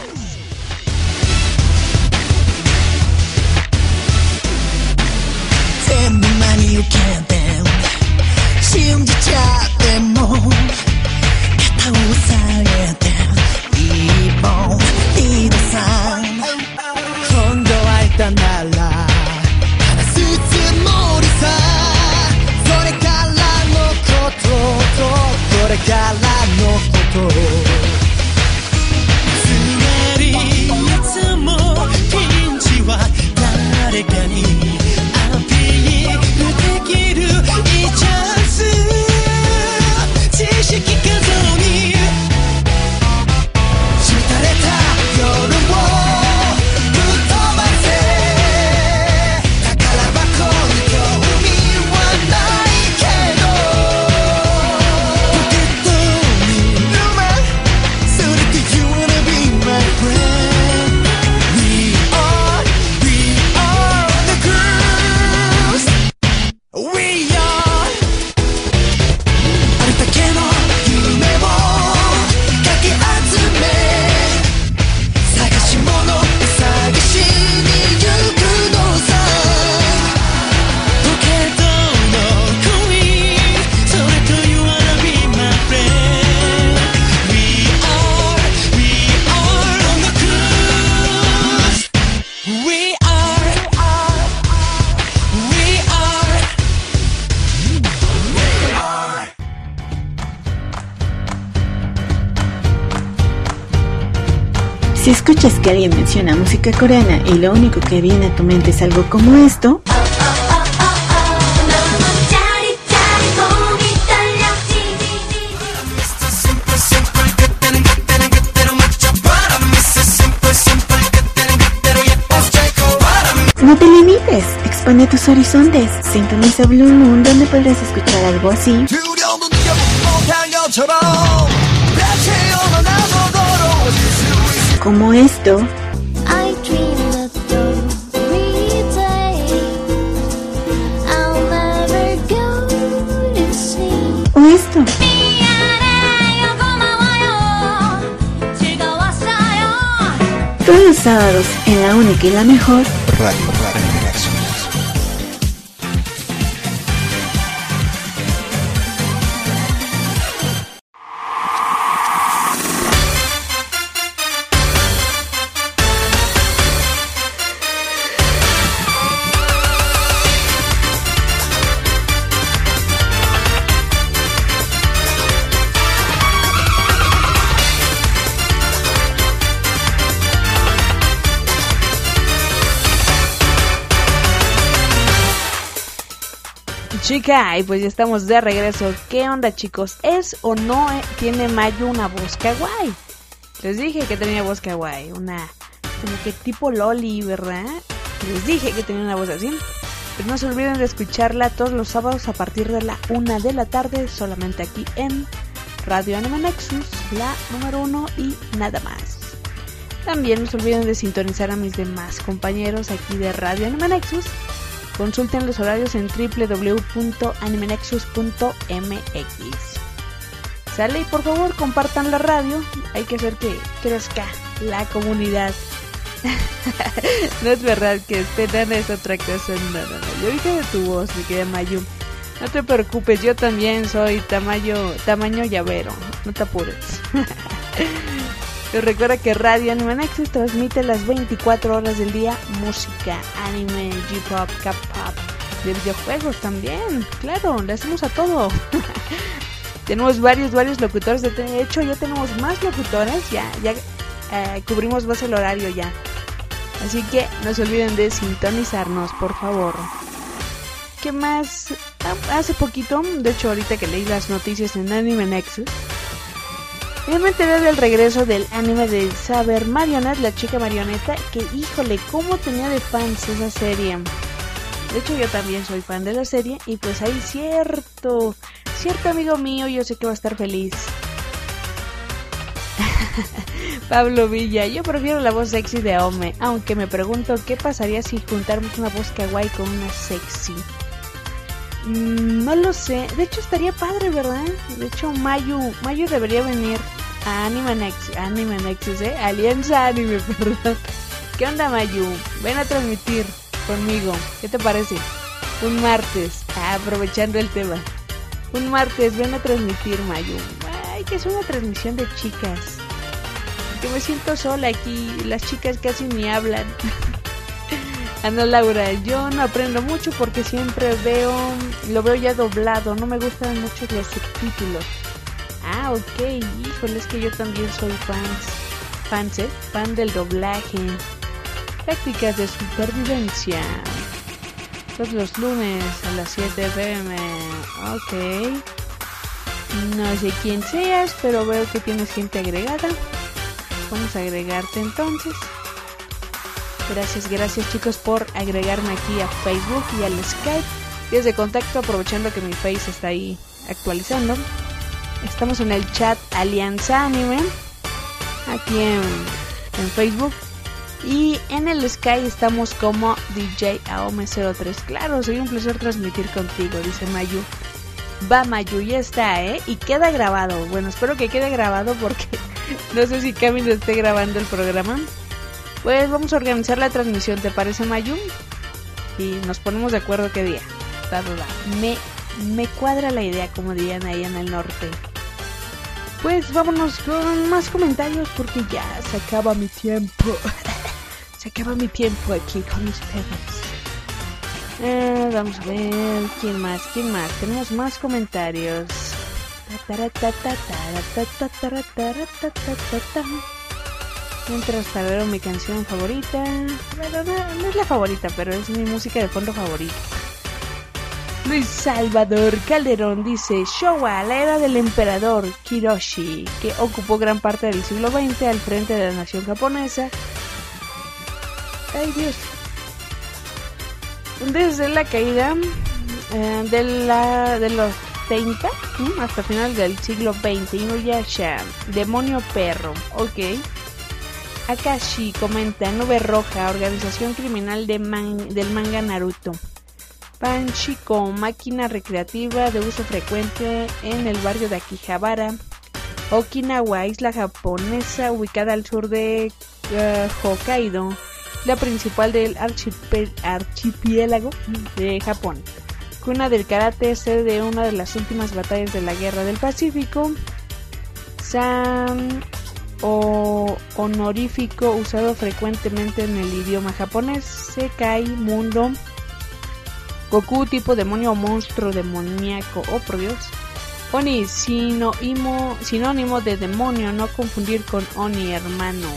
全部真に受けて信じちゃっても肩を押さえて一本リードさ今度会えたなら話すつもりさそれからのこととこれからのことつまりいつもピンチは誰かにアピールできるいいチャンス知識過剰にしたれた夜をぶっ飛ばせ宝箱に興味はないけどポケットに沼それって You wanna be my friend We are, we are the girls We are あれだけの夢をかき集め探し物探しに行くのさポケットのクイーンそれと You wanna be my friend We are, we are on the cruise We are, we are Si escuchas que alguien menciona música coreana y lo único que viene a tu mente es algo como esto, no te limites, expande tus horizontes, sintoniza Blue Moon donde podrás escuchar algo así. 두려움은 못한 것처럼 대체 어느 나보도록 Como esto, I dream that every day I'll never go to sleep. o esto, todos los sábados en la única y la mejor, Radio Anime Nexus. Chica, y pues ya estamos de regreso. ¿Qué onda, chicos? ¿Es o no eh, tiene Mayu una voz kawaii? Les dije que tenía voz kawaii, una como que tipo loli, ¿verdad? Les dije que tenía una voz así. Pero no se olviden de escucharla todos los sábados a partir de la una de la tarde, solamente aquí en Radio Anime Nexus, la número uno y nada más. También no se olviden de sintonizar a mis demás compañeros aquí de Radio Anime Nexus. Consulten los horarios en doble u doble u doble u punto anime nexus punto m x. Sale y por favor compartan la radio. Hay que hacer que crezca la comunidad. No es verdad que esperan es otra cosa. No, no, no. Yo dije de tu voz, mi querida Mayu. No te preocupes, yo también soy tamaño, tamaño llavero. No te apures. Pero recuerda que Radio Anime Nexus transmite las veinticuatro horas del día música, anime, J-pop, K-pop, de videojuegos también. Claro, le hacemos a todo. Tenemos varios, varios locutores. De hecho, ya tenemos más locutores. Ya, ya eh, cubrimos más el horario ya. Así que no se olviden de sintonizarnos, por favor. ¿Qué más? Hace poquito, de hecho ahorita que leí las noticias en Anime Nexus, yo me enteré del regreso del anime de Saber Marionette, la chica marioneta, que híjole, cómo tenía de fans esa serie. De hecho yo también soy fan de la serie y pues ahí cierto, cierto amigo mío, yo sé que va a estar feliz. Pablo Villa, yo prefiero la voz sexy de Ome, aunque me pregunto qué pasaría si juntáramos una voz kawaii con una sexy. Mm, no lo sé. De hecho estaría padre, ¿verdad? De hecho Mayu, Mayu debería venir a Anime Nexus, Anime Nexus, ¿eh? Alianza Anime, perdón. ¿Qué onda, Mayu? Ven a transmitir conmigo. ¿Qué te parece? Un martes, ah, aprovechando el tema. Un martes, ven a transmitir, Mayu. Ay, que es una transmisión de chicas. Que me siento sola aquí. Las chicas casi ni hablan. Ana Laura, yo no aprendo mucho porque siempre veo, lo veo ya doblado. No me gustan mucho los subtítulos. Ah, ok. Híjole, es que yo también soy fans. Fans, ¿eh? Fan del doblaje. Prácticas de supervivencia. Todos los lunes a las siete pm. Ok. No sé quién seas, pero veo que tienes gente agregada. Vamos a agregarte entonces. Gracias, gracias chicos por agregarme aquí a Facebook y al Skype. Desde contacto, aprovechando que mi Face está ahí actualizando. Estamos en el chat Alianza Anime. Aquí en, en Facebook. Y en el Sky estamos como D J Aome cero tres. Claro, soy un placer transmitir contigo, dice Mayu. Va, Mayu, ya está, ¿eh? Y queda grabado. Bueno, espero que quede grabado porque no sé si Cami lo esté grabando el programa. Pues vamos a organizar la transmisión, ¿te parece, Mayu? Y nos ponemos de acuerdo qué día. Da, da, da. Me, me cuadra la idea, como dirían ahí en el norte. Pues vámonos con más comentarios porque ya se acaba mi tiempo. Se acaba mi tiempo aquí con ustedes. Eh, vamos a ver, ¿quién más? ¿Quién más? Tenemos más comentarios. Mientras tararo mi canción favorita. Bueno, no, no es la favorita, pero es mi música de fondo favorita. Luis Salvador Calderón dice: Showa, la era del emperador Kiroshi, que ocupó gran parte del siglo veinte al frente de la nación japonesa. Ay, Dios. Desde la caída eh, de, la, de los treinta ¿m? hasta final del siglo veinte. Inuyasha, demonio perro. Ok. Akashi comenta: Nube Roja, organización criminal de man, del manga Naruto. Panchiko, máquina recreativa de uso frecuente en el barrio de Akihabara. Okinawa, isla japonesa ubicada al sur de uh, Hokkaido, la principal del archipel- archipiélago de Japón. Cuna del karate, sede de una de las últimas batallas de la Guerra del Pacífico. San o honorífico usado frecuentemente en el idioma japonés. Sekai, mundo. Goku, tipo demonio o monstruo demoníaco. Oh, por Dios. Oni, sinónimo, sinónimo de demonio, no confundir con Oni, hermano.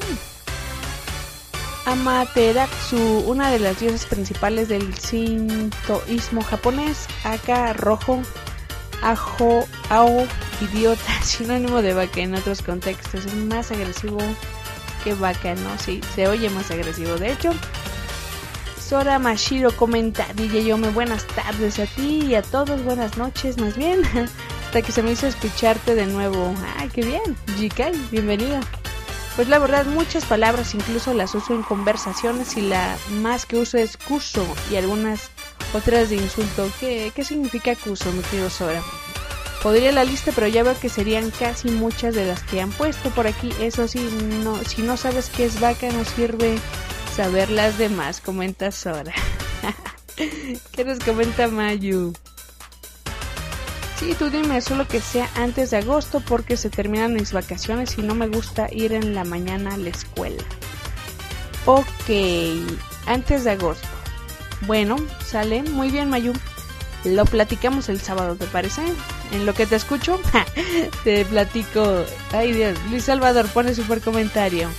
Uh. Amaterasu, una de las diosas principales del sintoísmo japonés. Aka, rojo. Ajo, ao, idiota, sinónimo de vaca en otros contextos. Es más agresivo que vaca, ¿no? Sí, se oye más agresivo. De hecho, Sora Mashiro comenta: D J Yome, buenas tardes a ti y a todos, buenas noches más bien, hasta que se me hizo escucharte de nuevo. ¡Ay, qué bien! Jikai, bienvenido. Pues la verdad, muchas palabras incluso las uso en conversaciones y la más que uso es kuso y algunas otras de insulto. ¿Qué, qué significa kuso, mi querido Sora? Podría la lista, pero ya veo que serían casi muchas de las que han puesto por aquí. Eso sí, no, si no sabes qué es vaca, no sirve saber las demás, comenta Sora. ¿Qué nos comenta Mayu? Sí, tú dime, solo que sea antes de agosto porque se terminan mis vacaciones y no me gusta ir en la mañana a la escuela. Ok, antes de agosto. Bueno, sale, muy bien, Mayu. Lo platicamos el sábado, ¿te parece? En lo que te escucho, te platico. Ay, Dios, Luis Salvador pone super comentario.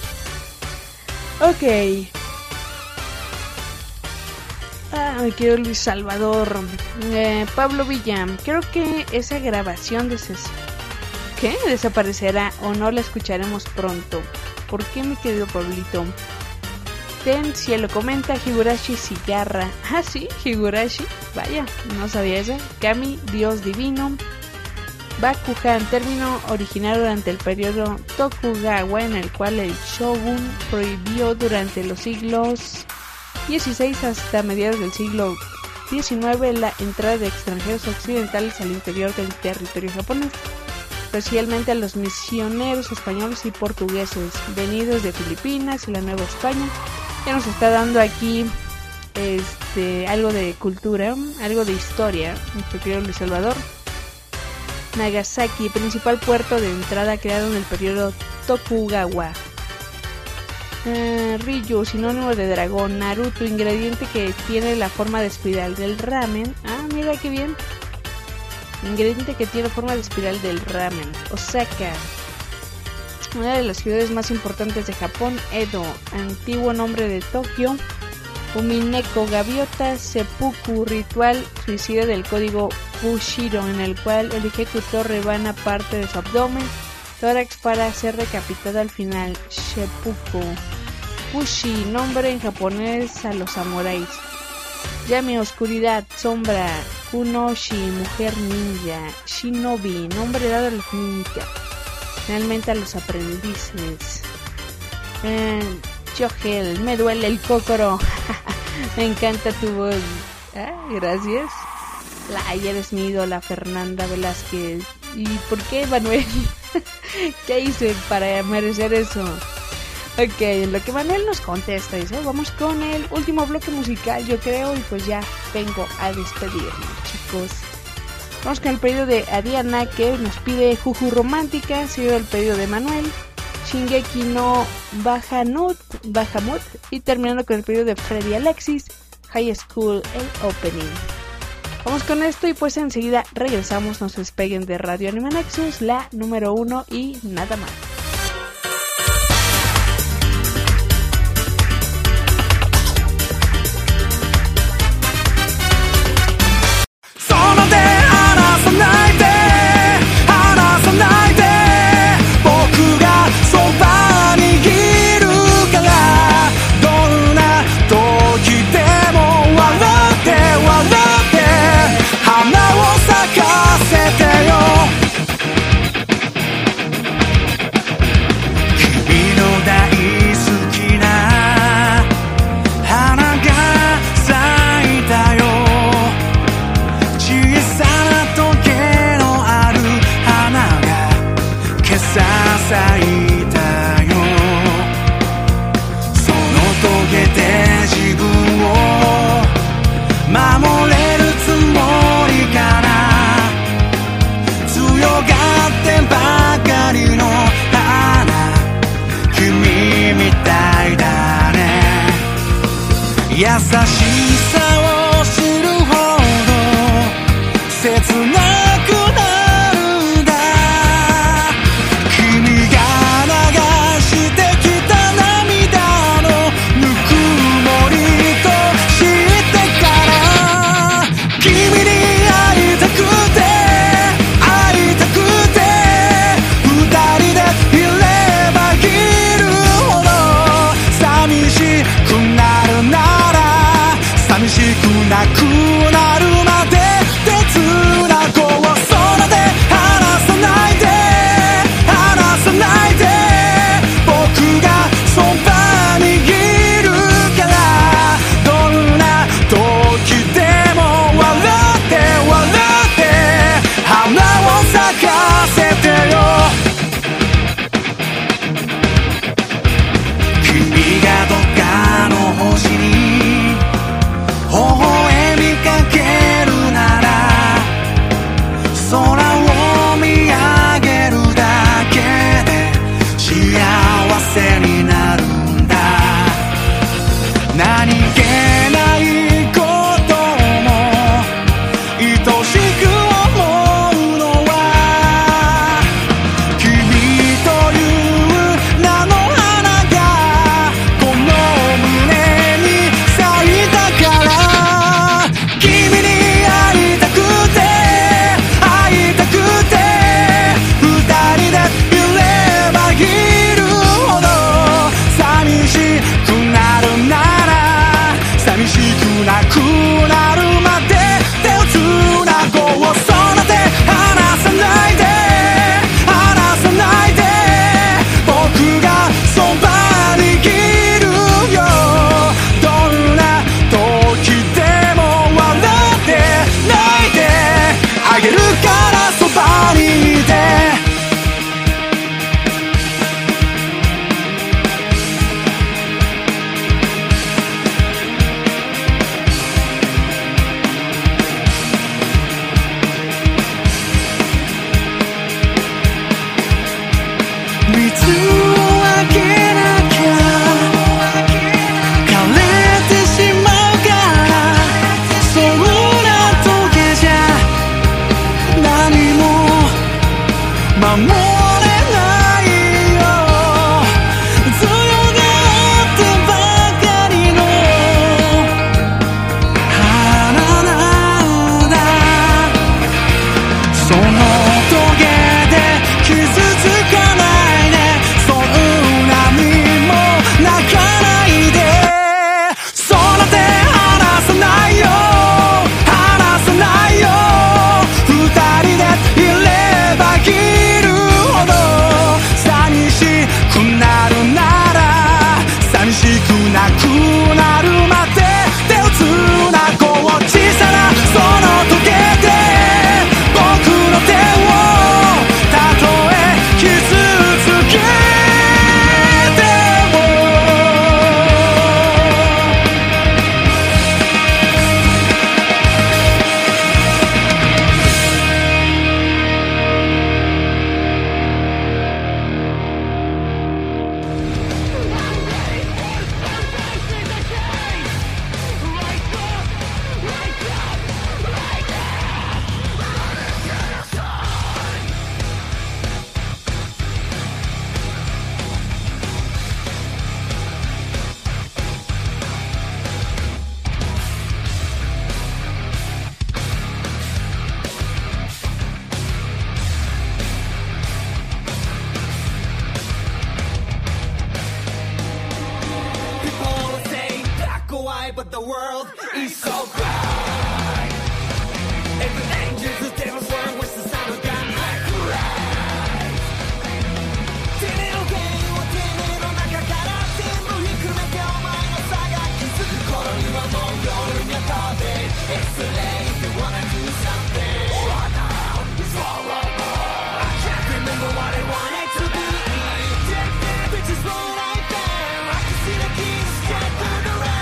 Ok. Ah, me quiero Luis Salvador. Eh, Pablo Villa, creo que esa grabación de ses... ¿Qué? Desaparecerá o no la escucharemos pronto. ¿Por qué, mi querido Pablito? Ten Cielo comenta: Higurashi Cigarra. Ah, sí, Higurashi. Vaya, no sabía eso. Kami, Dios divino. Bakuhan, término original durante el periodo Tokugawa, en el cual el shogun prohibió durante los siglos dieciséis hasta mediados del siglo diecinueve la entrada de extranjeros occidentales al interior del territorio japonés, especialmente a los misioneros españoles y portugueses venidos de Filipinas y la Nueva España. Ya nos está dando aquí este algo de cultura, algo de historia, nuestro querido Luis Salvador. Nagasaki, principal puerto de entrada creado en el periodo Tokugawa. Uh, Ryu, sinónimo de dragón. Naruto, ingrediente que tiene la forma de espiral del ramen. Ah, mira qué bien. Ingrediente que tiene forma de espiral del ramen. Osaka, una de las ciudades más importantes de Japón. Edo, antiguo nombre de Tokio. Umineko, gaviota. Seppuku, ritual suicida del código Bushido, en el cual el ejecutor rebana parte de su abdomen, tórax, para ser recapitado al final. Seppuku. Fushi, nombre en japonés a los samuráis. Yami, oscuridad, sombra. Kunoshi, mujer ninja. Shinobi, nombre dado a los ninjas, finalmente a los aprendices. Eh, Yohel, me duele el cócoro. Me encanta tu voz. Ah, gracias. Ay, eres mi ídola, Fernanda Velázquez. ¿Y por qué, Manuel? ¿Qué hice para merecer eso? Ok, en lo que Manuel nos contesta eso, vamos con el último bloque musical, yo creo, y pues ya vengo a despedirme, chicos. Vamos con el pedido de Ariana, que nos pide Juju Romántica, seguido el pedido de Manuel, Shingeki no Bahamut, Bahamut, y terminando con el pedido de Freddy Alexis, High School, el opening. Vamos con esto y pues enseguida regresamos, no se despeguen de Radio Anime Nexus, la número uno y nada más. 優しさを知るほど切なくなるんだ君が流してきた涙のぬくもりと知ってから君に会いたくて会いたくて二人でいればいるほど寂しくなるなら But the world is so bright. Every angel's a devil's world with the sound of gun like right. てめえの原因をてめえの中から全部ひっくるめてお前の差が気づく頃にはもう夜には飛べ X-ray if you wanna do something Right now it's all over I can't remember what I wanted to be Take that bitches roll like that I can see the keys get turned around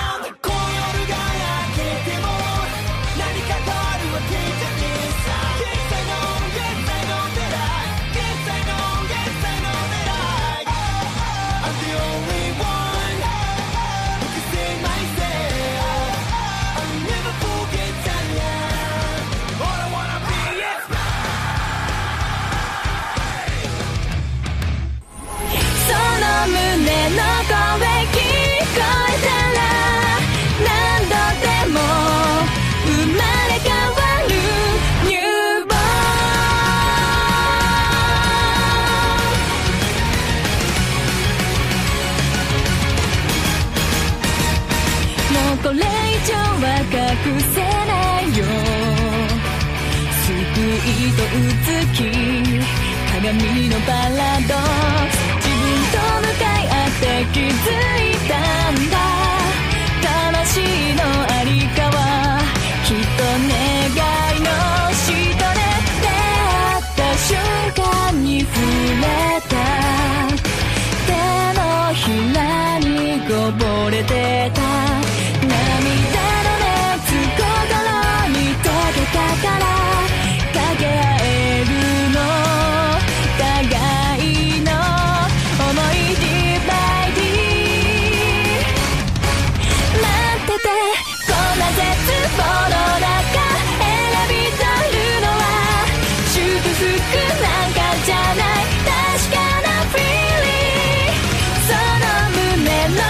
これ以上は隠せないよ救いとうつき鏡のパラドックス自分と向かい合って気づいたんだ魂のありかはきっと願いの人で出会った瞬間に触れた手のひらにこぼれてた涙の熱心に溶けたからかけ合えるの互いの想いディバイディ待っててこんな絶望の中選び取るのは祝福なんかじゃない確かなフィーリングその胸の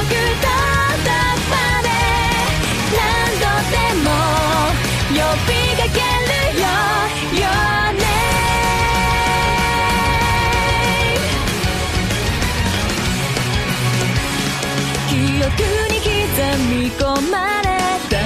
呼びかけるよ Your name 記憶に刻み込まれた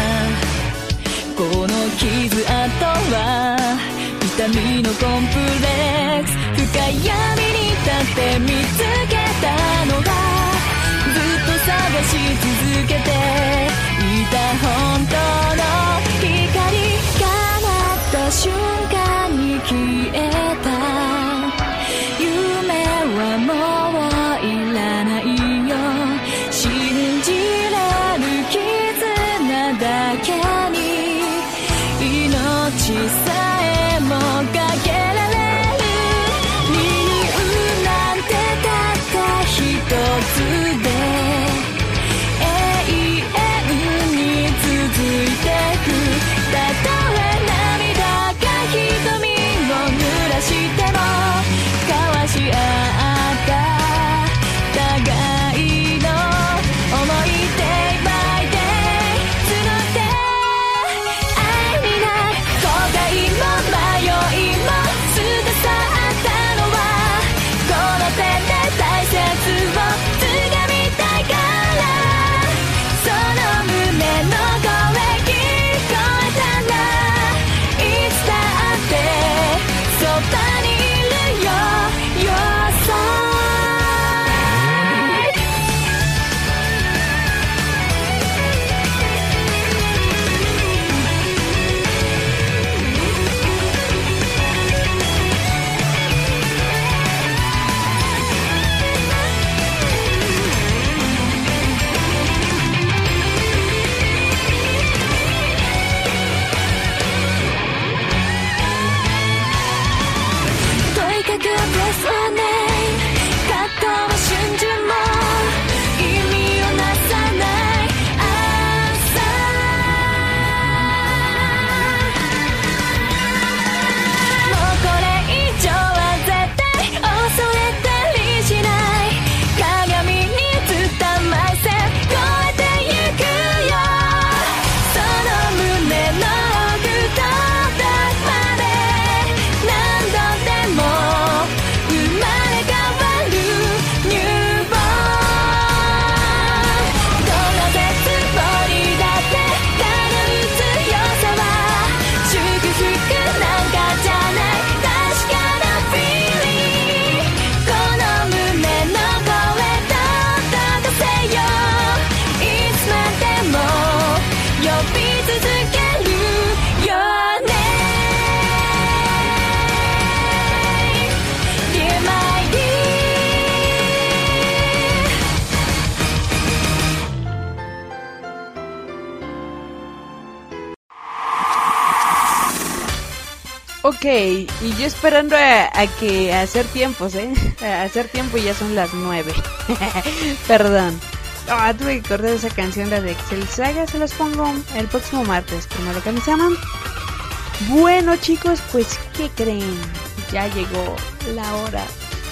この傷跡は痛みのコンプレックス深い闇に立って見つけたのがずっと探し続けていた本当の光がなった瞬間に消えた夢はもういらないよ信じられる絆だけに命さえもかけられる理由なんて Ok, y yo esperando a, a que a hacer tiempos, ¿eh? A hacer tiempo y ya son las nueve. Perdón. Oh, tuve que cortar esa canción, la de Excel Saga. Se las pongo el próximo martes, primero que me llaman. Bueno, chicos, pues, ¿qué creen? Ya llegó la hora.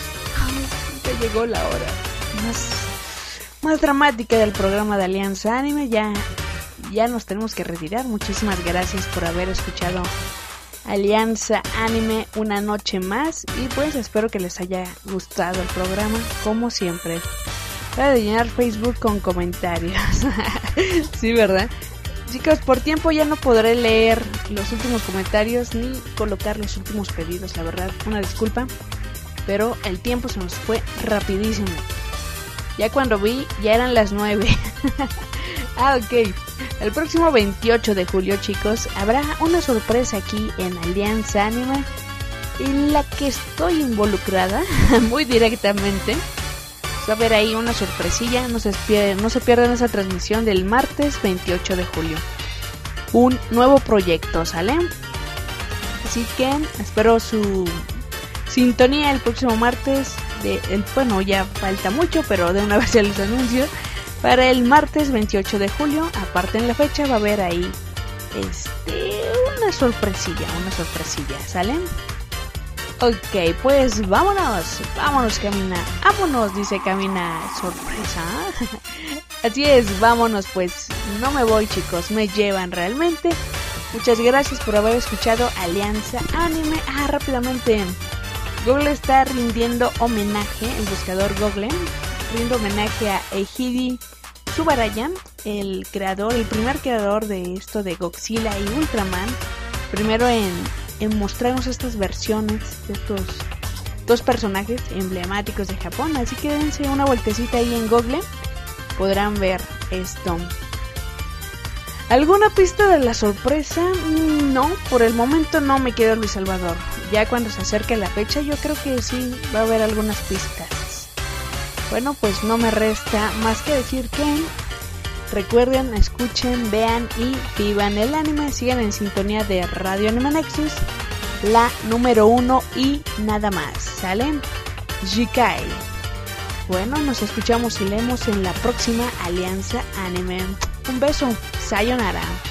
Ya llegó la hora más, más dramática del programa de Alianza Anime. Ya, ya nos tenemos que retirar. Muchísimas gracias por haber escuchado Alianza Anime una noche más, y pues espero que les haya gustado el programa como siempre. Voy a llenar Facebook con comentarios. Sí, ¿verdad? Chicos, por tiempo ya no podré leer los últimos comentarios ni colocar los últimos pedidos, la verdad, una disculpa, pero el tiempo se nos fue rapidísimo. Ya cuando vi ya eran las nueve. Ah, ok. El próximo veintiocho de julio, chicos, habrá una sorpresa aquí en Alianza Anime, en la que estoy involucrada muy directamente. Va a haber ahí una sorpresilla, no se, pierdan, no se pierdan esa transmisión del martes veintiocho de julio. Un nuevo proyecto, ¿sale? Así que espero su sintonía el próximo martes. De, el, bueno, ya falta mucho, pero de una vez ya les anuncio. Para el martes veintiocho de julio, aparte en la fecha, va a haber ahí este, una sorpresilla, una sorpresilla, ¿sale? Ok, pues vámonos, vámonos Camina, vámonos, dice Camina, sorpresa. Así es, vámonos pues, no me voy chicos, me llevan realmente. Muchas gracias por haber escuchado Alianza Anime. Ah, rápidamente, Google está rindiendo homenaje, el buscador Google rinde homenaje a Eiji Tsubaraya, el creador, el primer creador de esto de Godzilla y Ultraman. Primero en, en mostrarnos estas versiones de estos dos personajes emblemáticos de Japón. Así que dense una vueltecita ahí en Google, podrán ver esto. ¿Alguna pista de la sorpresa? No, por el momento no me quedo Luis Salvador. Ya cuando se acerque la fecha yo creo que sí va a haber algunas pistas. Bueno, pues no me resta más que decir que recuerden, escuchen, vean y vivan el anime. Sigan en sintonía de Radio Anime Nexus, la número uno y nada más. ¿Sale? Jikai. Bueno, nos escuchamos y leemos en la próxima Alianza Anime. Un beso. Sayonara.